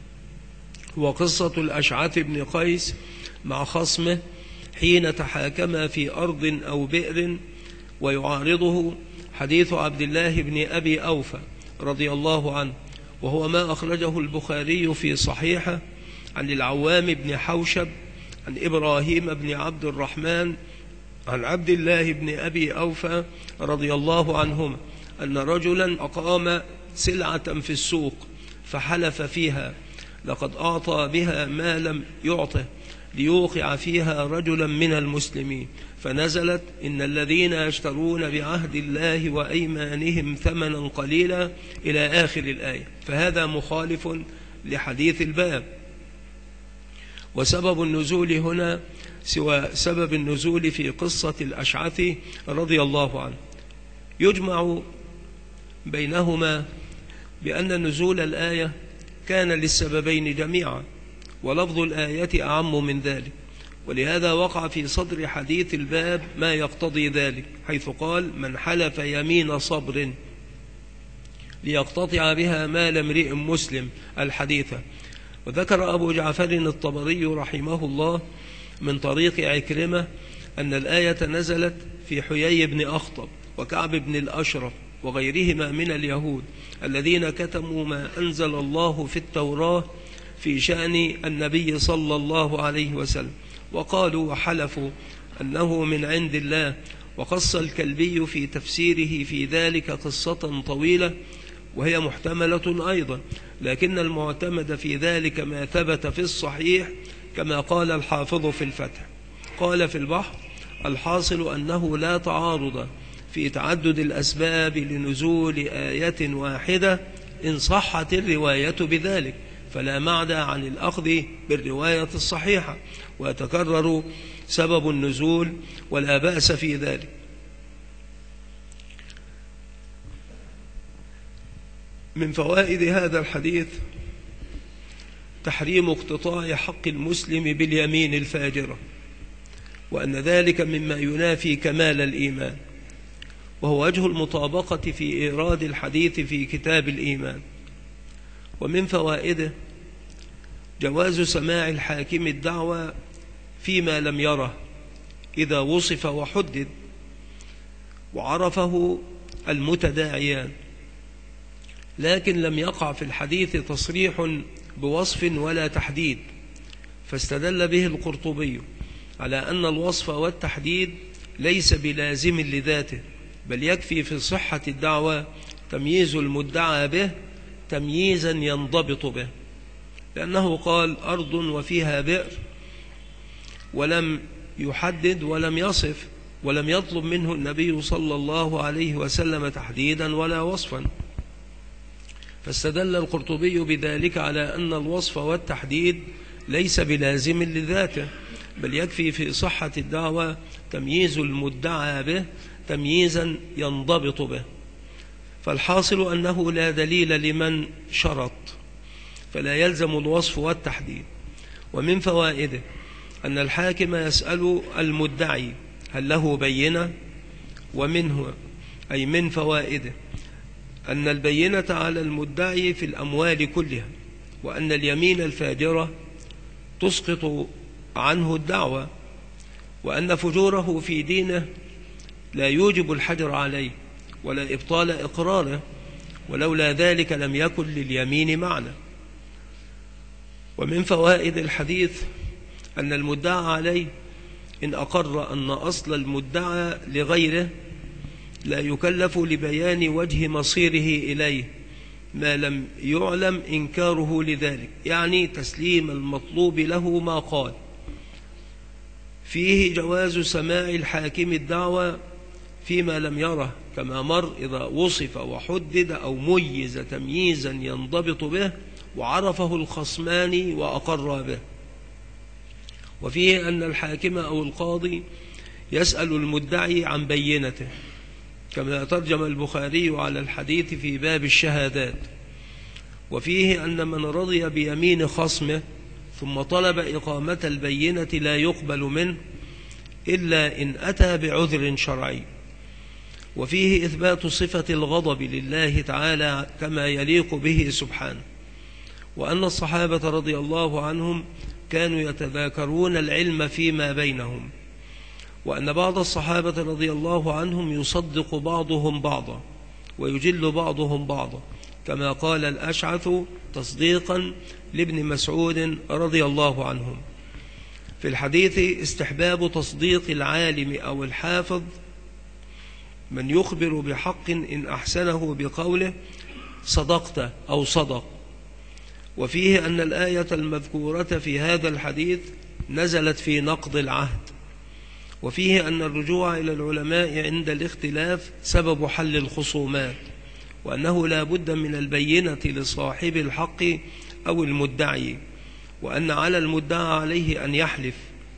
هو قصة الأشعث بن قيس مع خصمه حين تحاكما في أرض أو بئر، ويعارضه حديث عبد الله بن أبي أوفى رضي الله عنه، وهو ما أخرجه البخاري في صحيحه عن العوام بن حوشب عن إبراهيم بن عبد الرحمن عن عبد الله بن أبي أوفى رضي الله عنهما أن رجلا أقام سلعة في السوق فحلف فيها لقد أعطى بها ما لم يعطه ليوقع فيها رجلا من المسلمين، فنزلت إن الذين يشترون بعهد الله وأيمانهم ثمنا قليلا إلى آخر الآية. فهذا مخالف لحديث الباب. وسبب النزول هنا سوى سبب النزول في قصة الأشعث رضي الله عنه. يجمع بينهما بأن نزول الآية كان للسببين جميعا، ولفظ الآية أعم من ذلك، ولهذا وقع في صدر حديث الباب ما يقتضي ذلك، حيث قال: من حلف يمين صبر ليقتطع بها مال امرئ مسلم الحديث. وذكر أبو جعفر الطبري رحمه الله من طريق عكرمة أن الآية نزلت في حيي بن أخطب وكعب بن الأشرف وغيرهما من اليهود الذين كتموا ما أنزل الله في التوراة في شأن النبي صلى الله عليه وسلم، وقالوا وحلفوا أنه من عند الله. وقص الكلبي في تفسيره في ذلك قصة طويلة وهي محتملة أيضا، لكن المعتمد في ذلك ما ثبت في الصحيح كما قال الحافظ في الفتح. قال في البحر: الحاصل أنه لا تعارض في تعدد الأسباب لنزول آية واحدة إن صحت الرواية بذلك، فلا معنى عن الأخذ بالرواية الصحيحة، ويتكرر سبب النزول ولا بأس في ذلك. من فوائد هذا الحديث تحريم اقتطاع حق المسلم باليمين الفاجرة، وأن ذلك مما ينافي كمال الإيمان، وهو وجه المطابقة في إيراد الحديث في كتاب الإيمان. ومن فوائده جواز سماع الحاكم الدعوى فيما لم يره إذا وصف وحدد وعرفه المتداعيان، لكن لم يقع في الحديث تصريح بوصف ولا تحديد، فاستدل به القرطبي على أن الوصف والتحديد ليس بلازم لذاته، بل يكفي في صحة الدعوة تمييز المدعى به تمييزا ينضبط به، لأنه قال: أرض وفيها بئر، ولم يحدد ولم يصف، ولم يطلب منه النبي صلى الله عليه وسلم تحديدا ولا وصفا. فاستدل القرطبي بذلك على أن الوصف والتحديد ليس بلازم لذاته، بل يكفي في صحة الدعوة تمييز المدعى به تمييزا ينضبط به. فالحاصل أنه لا دليل لمن شرط، فلا يلزم الوصف والتحديد. ومن فوائده أن الحاكم يسأل المدعي هل له بينة، ومنه أي من فوائده أن البينة على المدعي في الأموال كلها، وأن اليمين الفاجرة تسقط عنه الدعوة، وأن فجوره في دينه لا يوجب الحجر عليه ولا إبطال إقراره، ولولا ذلك لم يكن لليمين معنى. ومن فوائد الحديث أن المدعى عليه إن أقر أن أصل المدعى لغيره لا يكلف لبيان وجه مصيره إليه ما لم يعلم إنكاره لذلك، يعني تسليم المطلوب له ما قال. فيه جواز سماع الحاكم الدعوى فيما لم يره كما مر إذا وصف وحدد أو ميز تمييزا ينضبط به وعرفه الخصمان وأقر به. وفيه أن الحاكم أو القاضي يسأل المدعي عن بينته، كما ترجم البخاري على الحديث في باب الشهادات. وفيه أن من رضي بيمين خصمه ثم طلب إقامة البينة لا يقبل منه إلا إن أتى بعذر شرعي. وفيه إثبات صفة الغضب لله تعالى كما يليق به سبحانه، وأن الصحابة رضي الله عنهم كانوا يتذاكرون العلم فيما بينهم، وأن بعض الصحابة رضي الله عنهم يصدق بعضهم بعضا ويجل بعضهم بعضا، كما قال الأشعث تصديقا لابن مسعود رضي الله عنهم. في الحديث استحباب تصديق العالم أو الحافظ من يخبر بحق إن أحسنه بقوله صدقت أو صدق. وفيه أن الآية المذكورة في هذا الحديث نزلت في نقض العهد. وفيه أن الرجوع إلى العلماء عند الاختلاف سبب حل الخصومات، وأنه لا بد من البينة لصاحب الحق أو المدعي، وأن على المدعى عليه أن يحلف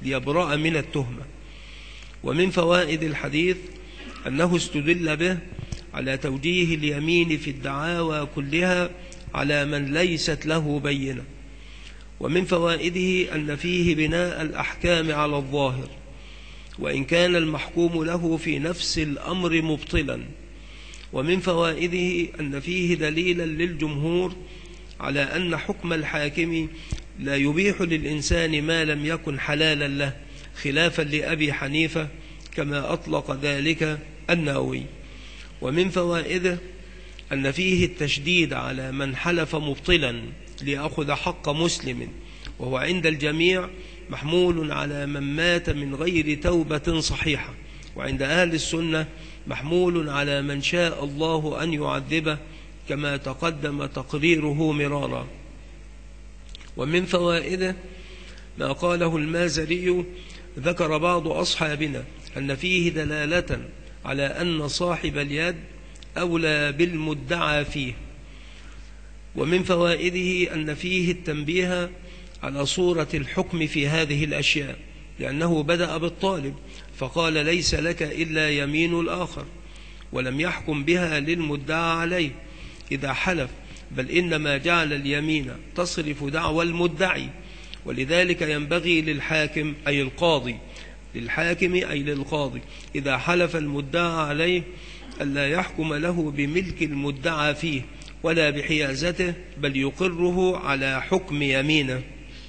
ليبرأ من التهمة. ومن فوائد الحديث أنه استدل به على توجيه اليمين في الدعاوى كلها على من ليست له بينة. ومن فوائده أن فيه بناء الأحكام على الظاهر، وإن كان المحكوم له في نفس الأمر مبطلا. ومن فوائده أن فيه دليلا للجمهور على أن حكم الحاكم لا يبيح للإنسان ما لم يكن حلالا له، خلافا لأبي حنيفة كما أطلق ذلك النووي. ومن فوائده أن فيه التشديد على من حلف مبطلا ليأخذ حق مسلم، وهو عند الجميع محمول على من مات من غير توبة صحيحة، وعند أهل السنة محمول على من شاء الله أن يعذبه كما تقدم تقريره مرارا. ومن فوائده ما قاله المازري: ذكر بعض أصحابنا أن فيه دلالة على أن صاحب اليد أولى بالمدعى فيه. ومن فوائده أن فيه التنبيه على صورة الحكم في هذه الأشياء، لأنه بدأ بالطالب فقال: ليس لك إلا يمين الآخر، ولم يحكم بها للمدعى عليه إذا حلف، بل إنما جعل اليمين تصرف دعوى المدعي. ولذلك ينبغي للحاكم أي القاضي للقاضي إذا حلف المدعى عليه ألا يحكم له بملك المدعى فيه ولا بحيازته، بل يقره على حكم يمينه.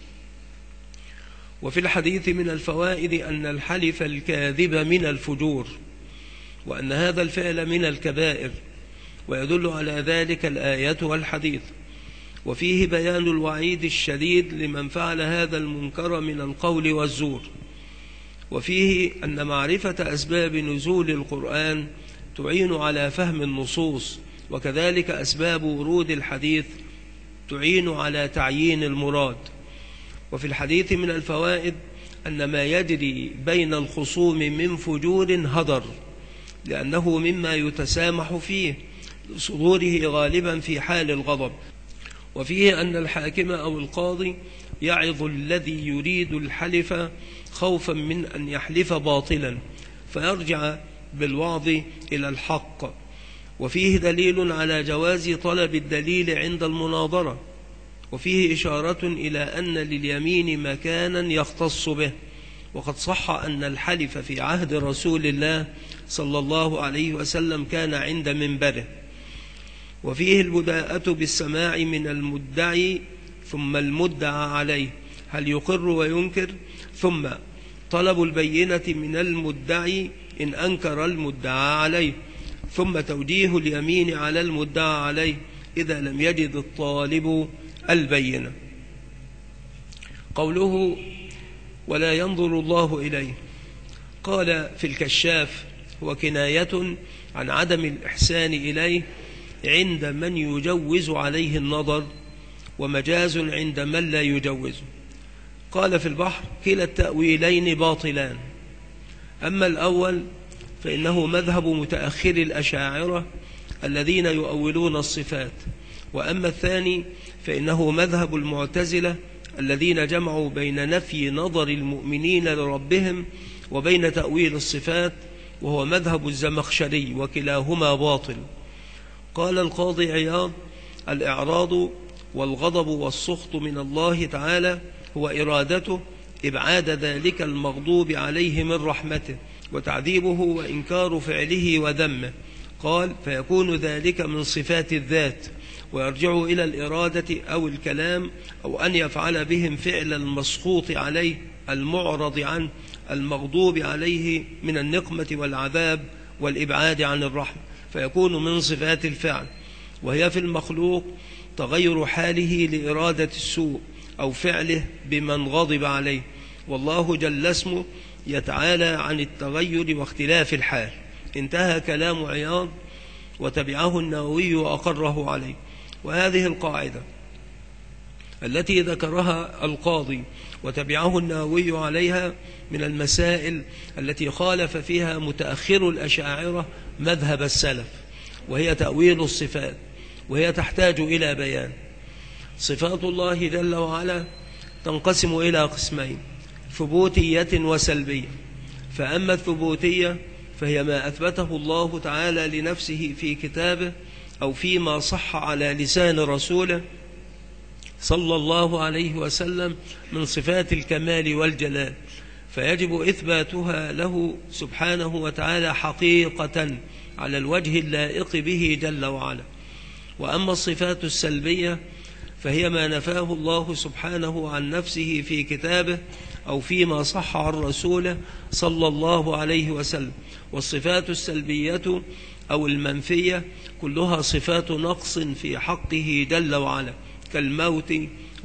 وفي الحديث من الفوائد أن الحلف الكاذب من الفجور، وأن هذا الفعل من الكبائر، ويدل على ذلك الآية والحديث. وفيه بيان الوعيد الشديد لمن فعل هذا المنكر من القول والزور. وفيه أن معرفة أسباب نزول القرآن تعين على فهم النصوص، وكذلك أسباب ورود الحديث تعين على تعيين المراد. وفي الحديث من الفوائد أن ما يجري بين الخصوم من فجور هدر، لأنه مما يتسامح فيه صدوره غالبا في حال الغضب. وفيه أن الحاكم أو القاضي يعظ الذي يريد الحلف خوفا من أن يحلف باطلا، فيرجع بالوعظ إلى الحق. وفيه دليل على جواز طلب الدليل عند المناظرة. وفيه إشارة إلى أن لليمين مكانا يختص به، وقد صح أن الحلف في عهد رسول الله صلى الله عليه وسلم كان عند منبره. وفيه البداءة بالسماع من المدعي ثم المدعى عليه، هل يقر وينكر، ثم طلب البينة من المدعي إن أنكر المدعى عليه، ثم توجيه اليمين على المدعى عليه إذا لم يجد الطالب البينة. قوله: ولا ينظر الله إليه، قال في الكشاف: هو كناية عن عدم الإحسان إليه عند من يجوز عليه النظر، ومجاز عند من لا يجوزه. قال في البحر: كلا التأويلين باطلان. أما الأول فإنه مذهب متأخر الأشاعرة الذين يؤولون الصفات، وأما الثاني فإنه مذهب المعتزلة الذين جمعوا بين نفي نظر المؤمنين لربهم وبين تأويل الصفات، وهو مذهب الزمخشري، وكلاهما باطل. قال القاضي عياض: الإعراض والغضب والسخط من الله تعالى هو إرادته إبعاد ذلك المغضوب عليه من رحمته، وتعذيبه وإنكار فعله وذمه. قال: فيكون ذلك من صفات الذات، ويرجع إلى الإرادة أو الكلام، أو أن يفعل بهم فعل المسخوط عليه المعرض عنه المغضوب عليه من النقمة والعذاب والإبعاد عن الرحمة، فيكون من صفات الفعل. وهي في المخلوق تغير حاله لإرادة السوء أو فعله بمن غضب عليه، والله جل اسمه يتعالى عن التغير واختلاف الحال. انتهى كلام عياض، وتبعه النووي وأقره عليه. وهذه القاعدة التي ذكرها القاضي وتبعه النووي عليها من المسائل التي خالف فيها متأخر الأشاعرة مذهب السلف، وهي تأويل الصفات، وهي تحتاج إلى بيان. صفات الله جل وعلا تنقسم إلى قسمين: ثبوتية وسلبية. فأما الثبوتية فهي ما أثبته الله تعالى لنفسه في كتابه أو فيما صح على لسان رسوله صلى الله عليه وسلم من صفات الكمال والجلال، فيجب إثباتها له سبحانه وتعالى حقيقة على الوجه اللائق به جل وعلا. وأما الصفات السلبية فهي ما نفاه الله سبحانه عن نفسه في كتابه أو فيما صح عن رسوله صلى الله عليه وسلم. والصفات السلبية أو المنفية كلها صفات نقص في حقه جل وعلا كالموت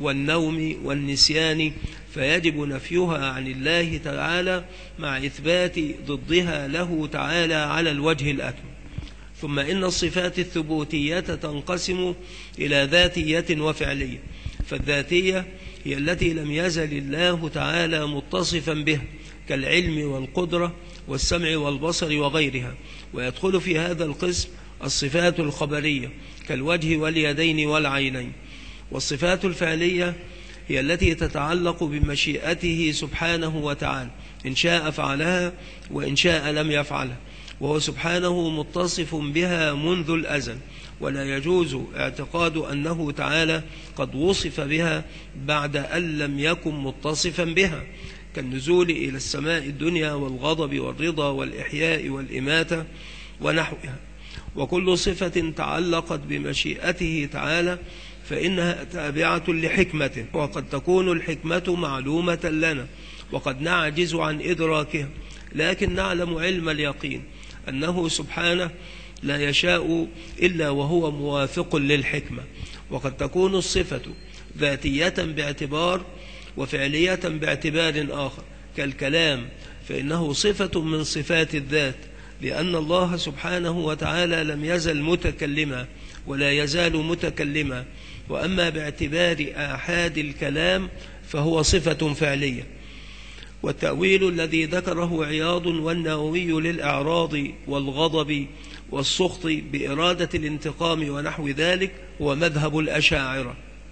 والنوم والنسيان، فيجب نفيها عن الله تعالى مع إثبات ضدها له تعالى على الوجه الأكمل. ثم إن الصفات الثبوتية تنقسم إلى ذاتية وفعلية. فالذاتية هي التي لم يزل الله تعالى متصفا بها كالعلم والقدرة والسمع والبصر وغيرها. ويدخل في هذا القسم الصفات الخبرية كالوجه واليدين والعينين. والصفات الفعلية هي التي تتعلق بمشيئته سبحانه وتعالى، إن شاء فعلها وإن شاء لم يفعلها، وهو سبحانه متصف بها منذ الأزل، ولا يجوز اعتقاد أنه تعالى قد وصف بها بعد أن لم يكن متصفا بها، كالنزول إلى السماء الدنيا والغضب والرضا والإحياء والإماتة ونحوها. وكل صفة تعلقت بمشيئته تعالى فإنها تابعة لحكمته، وقد تكون الحكمة معلومة لنا وقد نعجز عن إدراكها، لكن نعلم علم اليقين أنه سبحانه لا يشاء إلا وهو موافق للحكمة. وقد تكون الصفة ذاتية باعتبار وفعلية باعتبار آخر كالكلام، فإنه صفة من صفات الذات، لأن الله سبحانه وتعالى لم يزل متكلما ولا يزال متكلما. وأما باعتبار آحاد الكلام فهو صفة فعلية. والتأويل الذي ذكره عياض والنووي للإعراض والغضب والسخط بإرادة الانتقام ونحو ذلك هو مذهب الأشاعرة.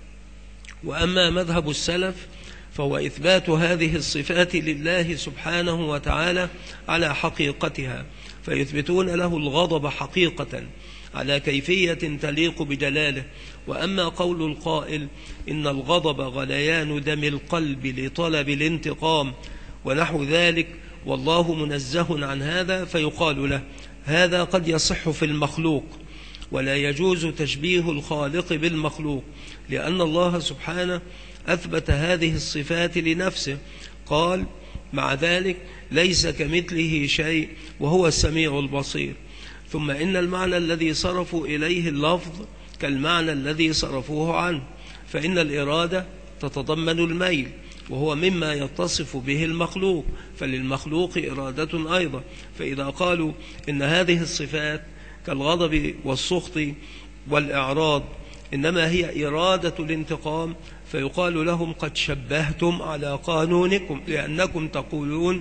وأما مذهب السلف فهو إثبات هذه الصفات لله سبحانه وتعالى على حقيقتها، فيثبتون له الغضب حقيقة على كيفية تليق بجلاله. وأما قول القائل إن الغضب غليان دم القلب لطلب الانتقام ونحو ذلك والله منزه عن هذا، فيقال له هذا قد يصح في المخلوق، ولا يجوز تشبيه الخالق بالمخلوق، لأن الله سبحانه أثبت هذه الصفات لنفسه، قال مع ذلك ليس كمثله شيء وهو السميع البصير. ثم إن المعنى الذي صرفوا إليه اللفظ كالمعنى الذي صرفوه عنه، فإن الإرادة تتضمن الميل وهو مما يتصف به المخلوق، فللمخلوق إرادة أيضا. فإذا قالوا إن هذه الصفات كالغضب والسخط والإعراض إنما هي إرادة الانتقام، فيقال لهم قد شبهتم على قانونكم، لأنكم تقولون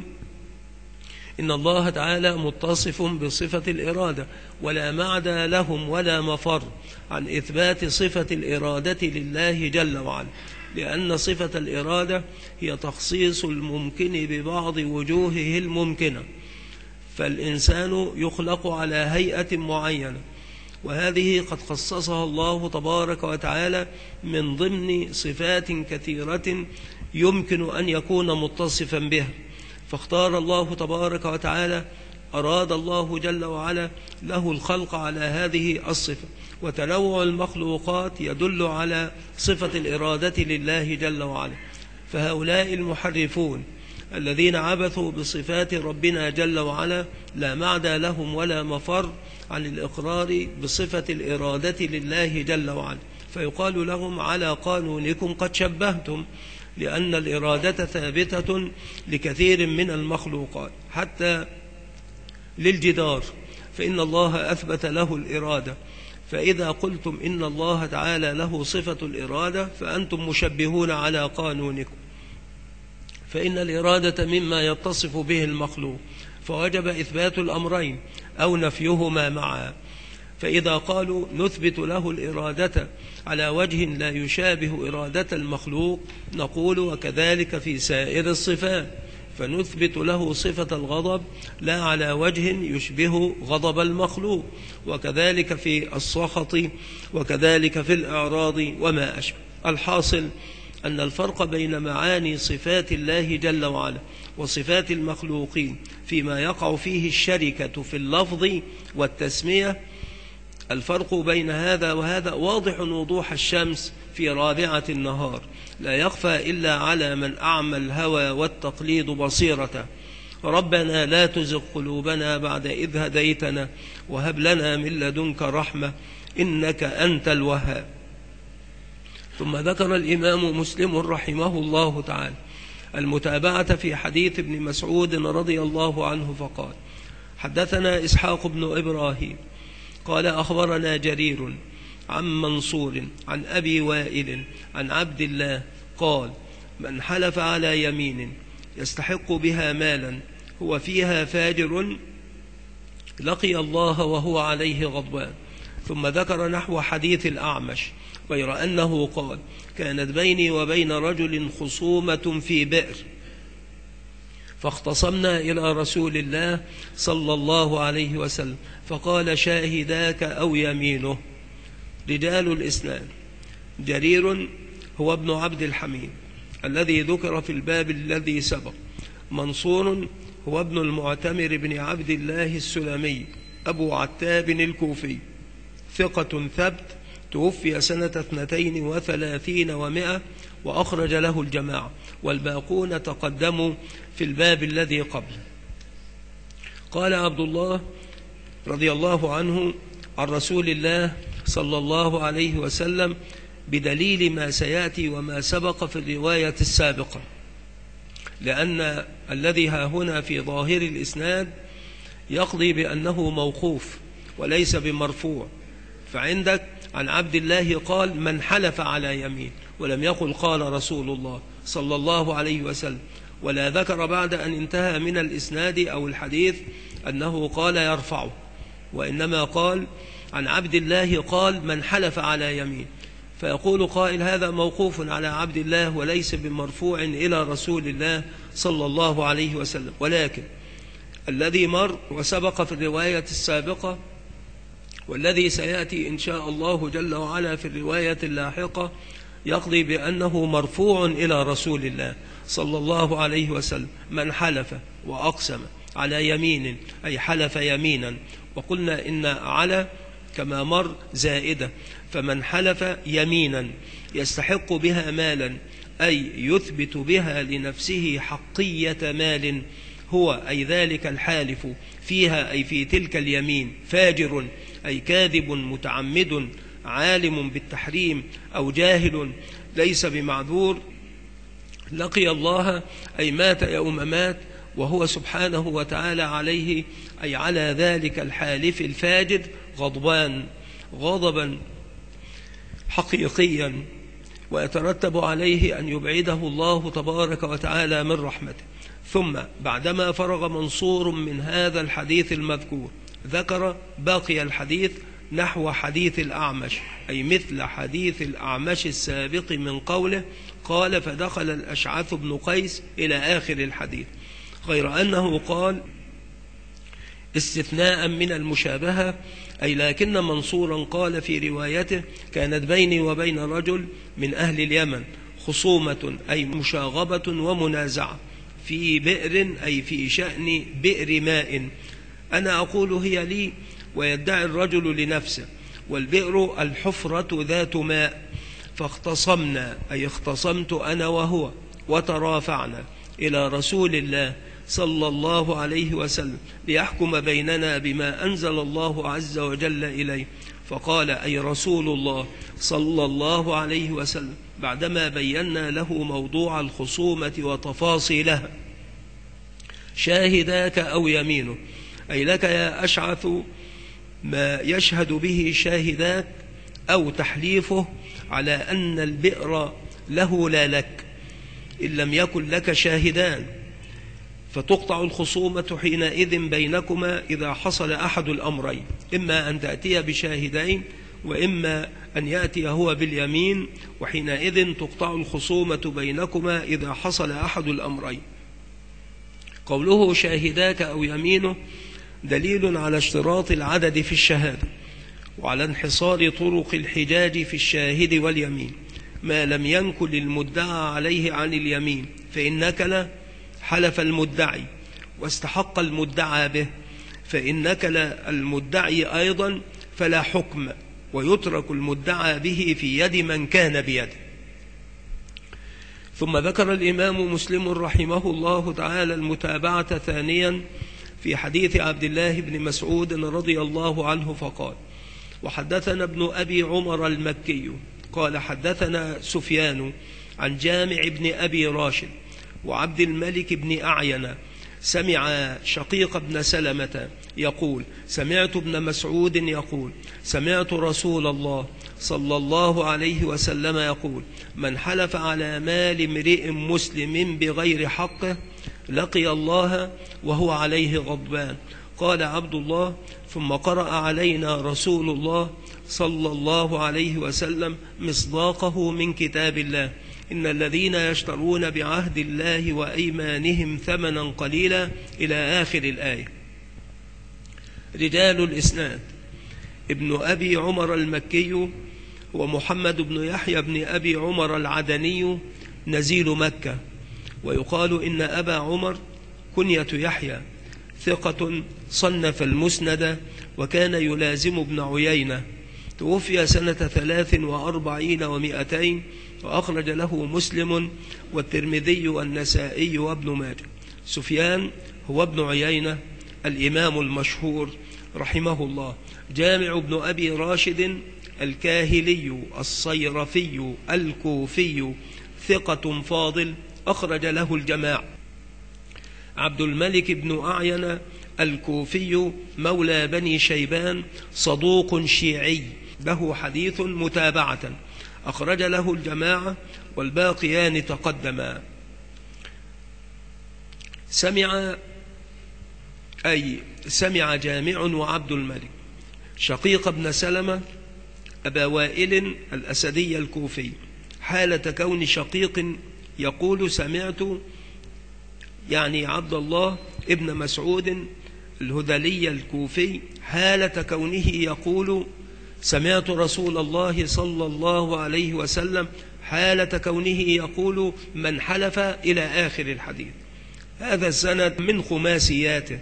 إن الله تعالى متصف بصفة الإرادة، ولا معدى لهم ولا مفر عن إثبات صفة الإرادة لله جل وعلا، لأن صفة الإرادة هي تخصيص الممكن ببعض وجوهه الممكنة، فالإنسان يخلق على هيئة معينة، وهذه قد خصصها الله تبارك وتعالى من ضمن صفات كثيرة يمكن أن يكون متصفا بها. فاختار الله تبارك وتعالى، أراد الله جل وعلا له الخلق على هذه الصفة. وتنوع المخلوقات يدل على صفة الإرادة لله جل وعلا. فهؤلاء المحرفون الذين عبثوا بصفات ربنا جل وعلا لا معدى لهم ولا مفر عن الإقرار بصفة الإرادة لله جل وعلا، فيقال لهم على قانونكم قد شبهتم، لأن الإرادة ثابتة لكثير من المخلوقات، حتى للجدار فإن الله أثبت له الإرادة. فإذا قلتم إن الله تعالى له صفة الإرادة فأنتم مشبهون على قانونكم، فإن الإرادة مما يتصف به المخلوق، فوجب إثبات الأمرين أو نفيهما معا. فإذا قالوا نثبت له الإرادة على وجه لا يشابه إرادة المخلوق نقول وكذلك في سائر الصفات، فنثبت له صفة الغضب لا على وجه يشبه غضب المخلوق، وكذلك في السخط، وكذلك في الإعراض وما أشبه. الحاصل أن الفرق بين معاني صفات الله جل وعلا وصفات المخلوقين فيما يقع فيه الشركة في اللفظ والتسمية، الفرق بين هذا وهذا واضح وضوح الشمس في رابعة النهار، لا يخفى إلا على من أعمى الهوى والتقليد بصيرته. ربنا لا تزغ قلوبنا بعد إذ هديتنا وهب لنا من لدنك رحمة إنك أنت الوهاب. ثم ذكر الإمام مسلم رحمه الله تعالى المتابعة في حديث ابن مسعود رضي الله عنه فقال: حدثنا إسحاق بن إبراهيم قال أخبرنا جرير عن منصور عن أبي وائل عن عبد الله قال: من حلف على يمين يستحق بها مالا هو فيها فاجر لقي الله وهو عليه غضبان. ثم ذكر نحو حديث الأعمش غير أنه قال: كانت بيني وبين رجل خصومة في بئر فاختصمنا إلى رسول الله صلى الله عليه وسلم فقال: شاهداك أو يمينه. رجال الإسلام: جرير هو ابن عبد الحميد الذي ذكر في الباب الذي سبق. منصور هو ابن المعتمر بن عبد الله السلمي أبو عتاب الكوفي، ثقة ثبت، توفي سنة 32 و100 وأخرج له الجماعة، والباقون تقدموا في الباب الذي قبل. قال عبد الله رضي الله عنه عن رسول الله صلى الله عليه وسلم بدليل ما سيأتي وما سبق في الرواية السابقة، لأن الذي ها هنا في ظاهر الإسناد يقضي بأنه موقوف وليس بمرفوع. فعندك عن عبد الله قال: من حلف على يمين، ولم يقل قال رسول الله صلى الله عليه وسلم، ولا ذكر بعد أن انتهى من الإسناد أو الحديث أنه قال يرفعه، وإنما قال عن عبد الله قال: من حلف على يمين. فيقول قائل: هذا موقوف على عبد الله وليس بمرفوع إلى رسول الله صلى الله عليه وسلم. ولكن الذي مر وسبق في الرواية السابقة والذي سيأتي إن شاء الله جل وعلا في الرواية اللاحقة يقضي بأنه مرفوع إلى رسول الله صلى الله عليه وسلم: من حلف وأقسم على يمين، أي حلف يمينا. وقلنا إن على كما مر زائدة، فمن حلف يمينا يستحق بها مالا، أي يثبت بها لنفسه حقية مال، هو أي ذلك الحالف فيها أي في تلك اليمين فاجر، أي كاذب متعمد عالم بالتحريم أو جاهل ليس بمعذور، لقي الله أي مات يوم مات وهو سبحانه وتعالى عليه أي على ذلك الحالف الفاجر غضبان، غضبا حقيقيا، ويترتب عليه أن يبعده الله تبارك وتعالى من رحمته. ثم بعدما فرغ منصور من هذا الحديث المذكور ذكر باقي الحديث نحو حديث الأعمش، أي مثل حديث الأعمش السابق من قوله: قال: فدخل الأشعث بن قيس إلى آخر الحديث، غير أنه قال استثناء من المشابهة، أي لكن منصورا قال في روايته: كانت بيني وبين رجل من أهل اليمن خصومة، أي مشاغبة ومنازعة، في بئر، أي في شأن بئر ماء، أنا أقول هي لي ويدعي الرجل لنفسه، والبئر الحفرة ذات ماء، فاختصمنا، أي اختصمت أنا وهو، وترافعنا إلى رسول الله صلى الله عليه وسلم ليحكم بيننا بما أنزل الله عز وجل إليه. فقال أي رسول الله صلى الله عليه وسلم بعدما بينا له موضوع الخصومة وتفاصيلها: شاهداك أو يمينه، أي لك يا أشعث ما يشهد به شاهداك أو تحليفه على أن البئر له لا لك، إن لم يكن لك شاهدان، فتقطع الخصومة حينئذ بينكما إذا حصل أحد الأمرين، إما أن تأتي بشاهدين وإما أن يأتي هو باليمين، وحينئذ تقطع الخصومة بينكما إذا حصل أحد الأمرين. قوله شاهداك أو يمينه دليل على اشتراط العدد في الشهادة وعلى انحصار طرق الحجاج في الشاهد واليمين ما لم ينكل المدعى عليه عن اليمين، فإن نكل حلف المدعي واستحق المدعى به، فإن نكل المدعي أيضا فلا حكم، ويترك المدعى به في يد من كان بيده. ثم ذكر الإمام مسلم رحمه الله تعالى المتابعة ثانيا في حديث عبد الله بن مسعود رضي الله عنه فقال: وحدثنا ابن أبي عمر المكي قال حدثنا سفيان عن جامع بن أبي راشد وعبد الملك بن أعين سمع شقيق بن سلمة يقول: سمعت ابن مسعود يقول: سمعت رسول الله صلى الله عليه وسلم يقول: من حلف على مال امرئ مسلم بغير حقه لقي الله وهو عليه غضبان. قال عبد الله: ثم قرأ علينا رسول الله صلى الله عليه وسلم مصداقه من كتاب الله: إن الذين يشترون بعهد الله وأيمانهم ثمنا قليلا إلى آخر الآية. رجال الإسناد: ابن أبي عمر المكي هو محمد بن يحيى بن أبي عمر العدني نزيل مكة، ويقال إن أبا عمر كنية يحيى، ثقة صنف المسند وكان يلازم ابن عيينة، توفي سنة 43 و200 وأخرج له مسلم والترمذي والنسائي وابن ماجه. سفيان هو ابن عيينة الإمام المشهور رحمه الله. جامع بن أبي راشد الكاهلي الصيرفي الكوفي ثقة فاضل أخرج له الجماعة. عبد الملك بن أعين الكوفي مولى بني شيبان صدوق شيعي له حديث متابعة أخرج له الجماعة والباقيان تقدما. سمع جامع وعبد الملك شقيق بن سلمة أبا وائل الأسدي الكوفي حالة كون شقيق يقول سمعت، يعني عبد الله ابن مسعود الهذلي الكوفي، حالة كونه يقول سمعت رسول الله صلى الله عليه وسلم، حالة كونه يقول من حلف إلى آخر الحديث. هذا السند من خماسياته،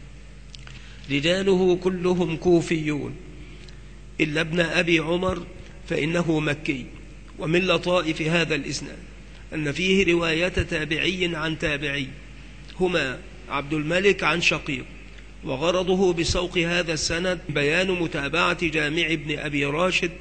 رجاله كلهم كوفيون إلا ابن أبي عمر فإنه مكي. ومن لطائف هذا الإسناد أن فيه رواية تابعي عن تابعي هما عبد الملك عن شقيق، وغرضه بسوق هذا السند بيان متابعة جامع بن أبي راشد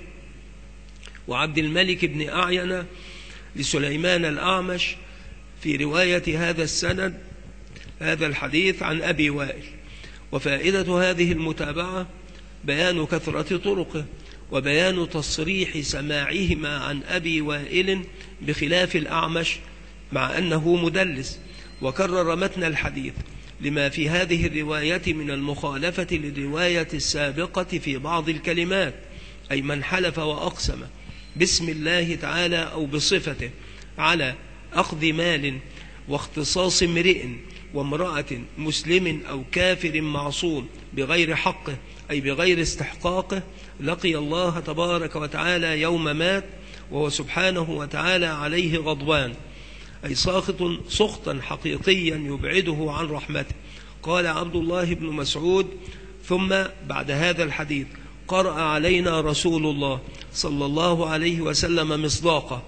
وعبد الملك بن أعين لسليمان الأعمش في رواية هذا السند هذا الحديث عن أبي وائل. وفائدة هذه المتابعة بيان كثرة طرقه وبيان تصريح سماعهما عن أبي وائل بخلاف الأعمش مع أنه مدلس، وكرر متن الحديث لما في هذه الرواية من المخالفة للرواية السابقة في بعض الكلمات، أي من حلف وأقسم باسم الله تعالى أو بصفته على أخذ مال واختصاص امرئ وامرأة مسلم أو كافر معصوم بغير حقه أي بغير استحقاقه لقي الله تبارك وتعالى يوم مات وهو سبحانه وتعالى عليه غضبان، أي ساخط سخطا حقيقيا يبعده عن رحمته. قال عبد الله بن مسعود: ثم بعد هذا الحديث قرأ علينا رسول الله صلى الله عليه وسلم مصداقه،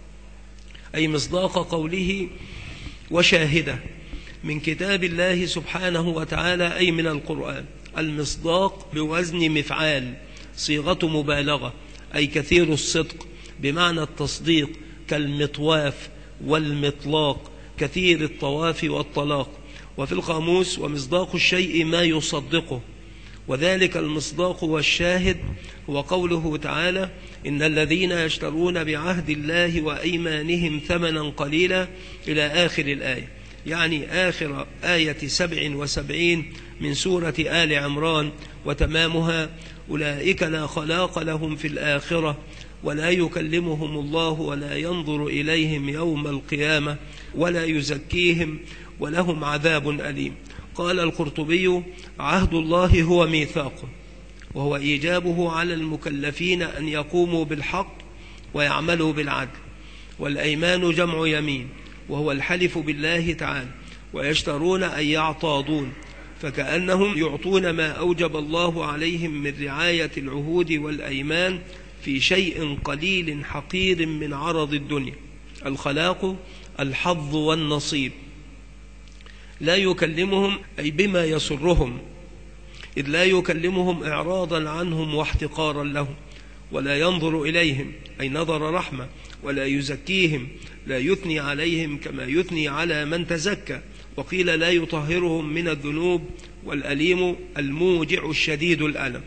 أي مصداق قوله وشاهده من كتاب الله سبحانه وتعالى، أي من القرآن. المصداق بوزن مفعال صيغة مبالغة، أي كثير الصدق بمعنى التصديق، كالمطواف والمطلاق كثير الطواف والطلاق. وفي القاموس ومصداق الشيء ما يصدقه، وذلك المصداق والشاهد هو قوله تعالى: إن الذين يشترون بعهد الله وأيمانهم ثمنا قليلا إلى آخر الآية. يعني آخر آية 77 من سورة آل عمران وتمامها: أولئك لا خلاق لهم في الآخرة ولا يكلمهم الله ولا ينظر إليهم يوم القيامة ولا يزكيهم ولهم عذاب أليم. قال القرطبي: عهد الله هو ميثاقه، وهو إيجابه على المكلفين أن يقوموا بالحق ويعملوا بالعدل. والأيمان جمع يمين، وهو الحلف بالله تعالى، ويشترون أن يعتاضون، فكأنهم يعطون ما أوجب الله عليهم من رعاية العهود والأيمان في شيء قليل حقير من عرض الدنيا. الخلاق الحظ والنصيب. لا يكلمهم أي بما يسرهم، إذ لا يكلمهم إعراضا عنهم واحتقارا لهم، ولا ينظر إليهم أي نظر رحمة، ولا يزكيهم لا يثني عليهم كما يثني على من تزكى، وقيل لا يطهرهم من الذنوب. والأليم الموجع الشديد الألم.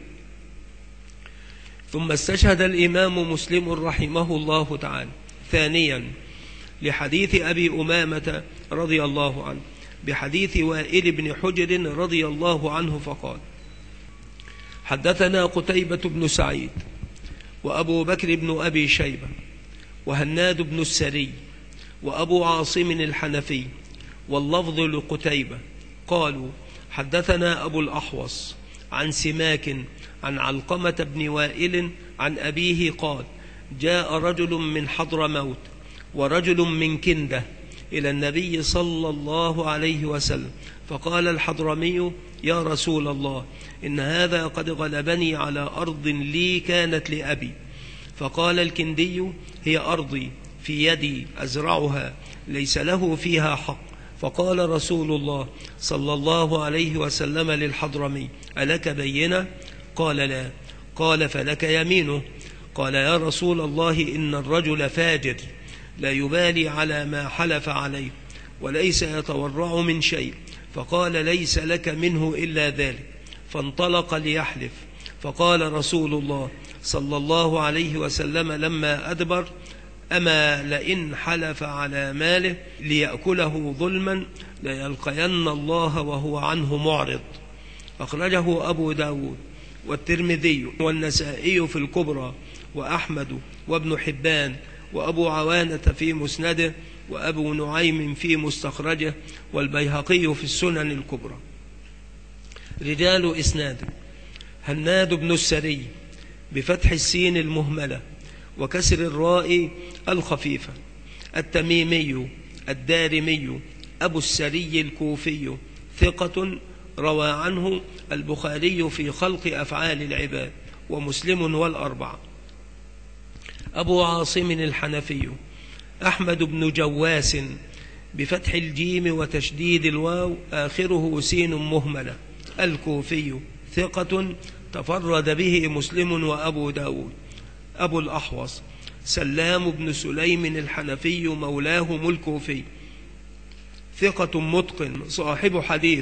ثم استشهد الإمام مسلم رحمه الله تعالى ثانيا لحديث أبي أمامة رضي الله عنه بحديث وائل بن حجر رضي الله عنه فقال: حدثنا قتيبة بن سعيد وأبو بكر بن أبي شيبة وهناد بن السري وأبو عاصم الحنفي، واللفظ لقتيبة، قالوا: حدثنا أبو الأحوص عن سماك عن علقمة بن وائل عن أبيه قال: جاء رجل من حضرموت ورجل من كندة إلى النبي صلى الله عليه وسلم، فقال الحضرمي: يا رسول الله، إن هذا قد غلبني على أرض لي كانت لأبي. فقال الكندي: هي أرضي في يدي أزرعها، ليس له فيها حق. فقال رسول الله صلى الله عليه وسلم للحضرمي: ألك بينة؟ قال: لا. قال: فلك يمينه. قال: يا رسول الله، إن الرجل فاجر لا يبالي على ما حلف عليه، وليس يتورع من شيء. فقال: ليس لك منه إلا ذلك. فانطلق ليحلف، فقال رسول الله صلى الله عليه وسلم لما أدبر: أما لئن حلف على ماله ليأكله ظلما ليلقين الله وهو عنه معرض. أخرجه أبو داود والترمذي والنسائي في الكبرى، وأحمد وابن حبان وأبو عوانة في مسنده، وأبو نعيم في مستخرجه، والبيهقي في السنن الكبرى. رجال إسناده: هناد بن السري بفتح السين المهملة وكسر الراء الخفيفة، التميمي الدارمي أبو السري الكوفي، ثقة، روى عنه البخاري في خلق أفعال العباد ومسلم والأربعة. أبو عاصم الحنفي أحمد بن جواس بفتح الجيم وتشديد الواو آخره سين مهملة، الكوفي، ثقة، تفرد به مسلم وأبو داود. أبو الأحوص سلام بن سليم الحنفي مولاهم الكوفي، ثقة متقن صاحب حديث،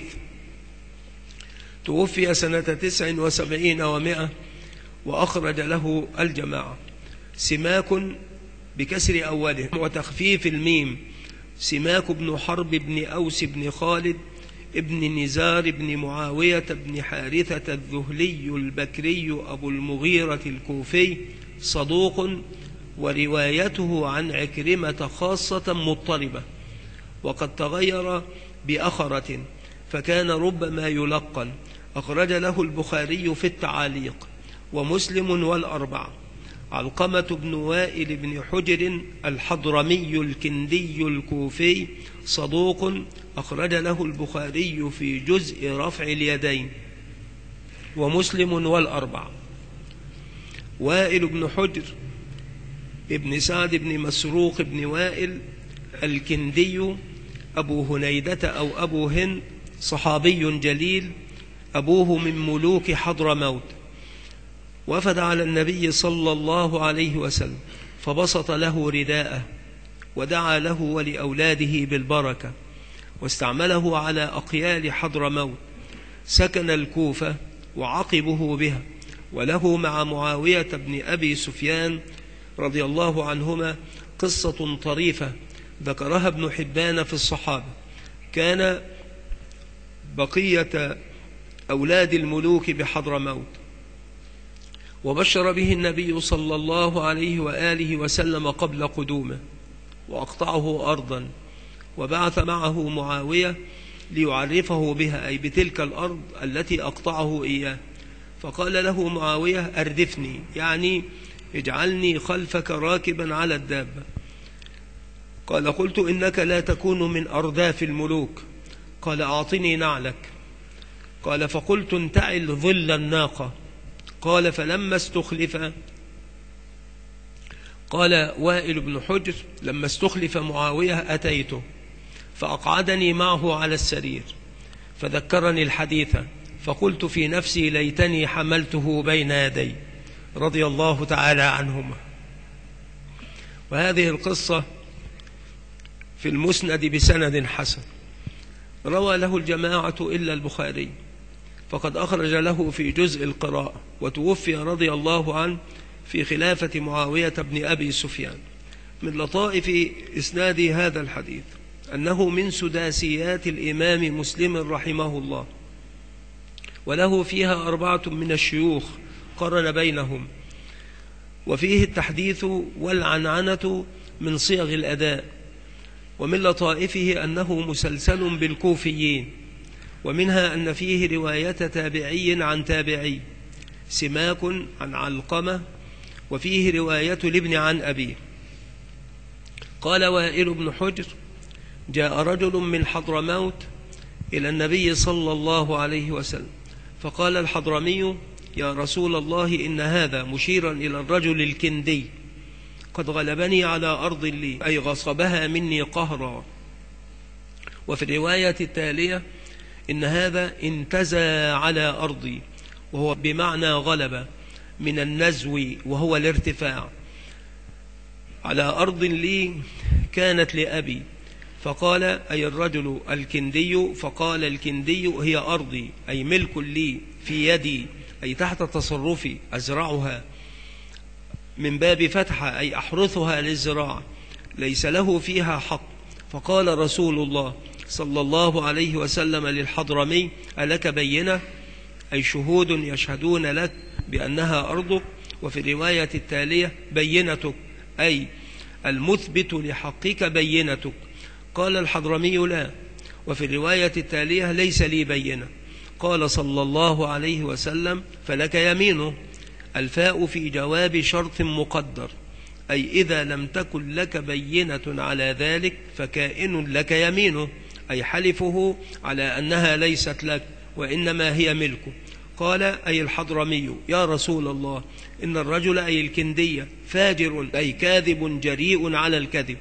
توفي سنة 79 و100 وأخرج له الجماعة. سماك بكسر أوله وتخفيف الميم، سماك بن حرب بن أوس بن خالد ابن نزار بن معاوية بن حارثة الذهلي البكري أبو المغيرة الكوفي، صدوق، وروايته عن عكرمة خاصة مضطربة، وقد تغير بأخرة فكان ربما يلقن. أخرج له البخاري في التعاليق ومسلم والأربعة. علقمة بن وائل بن حجر الحضرمي الكندي الكوفي، صدوق، أخرج له البخاري في جزء رفع اليدين ومسلم والأربعة. وائل بن حجر ابن سعد بن مسروق بن وائل الكندي أبو هنيدة أو أبو هند، صحابي جليل، أبوه من ملوك حضرموت، وفد على النبي صلى الله عليه وسلم فبسط له رداءه ودعا له ولأولاده بالبركة، واستعمله على أقيال حضرموت. سكن الكوفة وعقبه بها، وله مع معاوية بن أبي سفيان رضي الله عنهما قصة طريفة ذكرها ابن حبان في الصحابة. كان بقية أولاد الملوك بحضرموت، وبشر به النبي صلى الله عليه وآله وسلم قبل قدومه، وأقطعه أرضا، وبعث معه معاوية ليعرفه بها، أي بتلك الأرض التي أقطعه إياه. فقال له معاوية: أردفني، يعني اجعلني خلفك راكبا على الدابة. قال: قلت: إنك لا تكون من أرداف الملوك. قال: أعطني نعلك. قال: فقلت: انتعل ظل الناقة. قال: فلما استخلف، قال وائل بن حجر: لما استخلف معاوية أتيته فأقعدني معه على السرير فذكرني الحديث، فقلت في نفسي: ليتني حملته بين يدي، رضي الله تعالى عنهما. وهذه القصة في المسند بسند حسن، روى له الجماعة إلا البخاري، فقد أخرج له في جزء القراءة، وتوفي رضي الله عنه في خلافة معاوية بن أبي سفيان. من لطائف إسناد هذا الحديث أنه من سداسيات الإمام مسلم رحمه الله، وله فيها 4 من الشيوخ قرن بينهم، وفيه التحديث والعنعنة من صيغ الأداء. ومن لطائفه أنه مسلسل بالكوفيين، ومنها أن فيه رواية تابعي عن تابعي، سماك عن علقمة، وفيه رواية لابن عن أبيه. قال وائل بن حجر: جاء رجل من حضرموت إلى النبي صلى الله عليه وسلم، فقال الحضرمي: يا رسول الله، إن هذا، مشيرا إلى الرجل الكندي، قد غلبني على أرض لي، أي غصبها مني قهرا. وفي الرواية التالية: إن هذا انتزى على أرضي، وهو بمعنى غلب من النزو، وهو الارتفاع، على أرض لي كانت لأبي. فقال: أي الرجل الكندي. فقال الكندي: هي أرضي، أي ملك لي في يدي، أي تحت تصرفي، أزرعها من باب فتحة، أي أحرثها للزراعة، ليس له فيها حق. فقال رسول الله صلى الله عليه وسلم للحضرمي: ألك بينة؟ أي شهود يشهدون لك بأنها أرضك. وفي الرواية التالية: بينتك، أي المثبت لحقك بينتك. قال الحضرمي: لا. وفي الرواية التالية: ليس لي بينة. قال صلى الله عليه وسلم: فلك يمينه. الفاء في جواب شرط مقدر، أي إذا لم تكن لك بينة على ذلك فكائن لك يمينه، أي حلفه على أنها ليست لك وإنما هي ملكه. قال أي الحضرمي: يا رسول الله، إن الرجل، أي الكندية، فاجر، أي كاذب جريء على الكذب.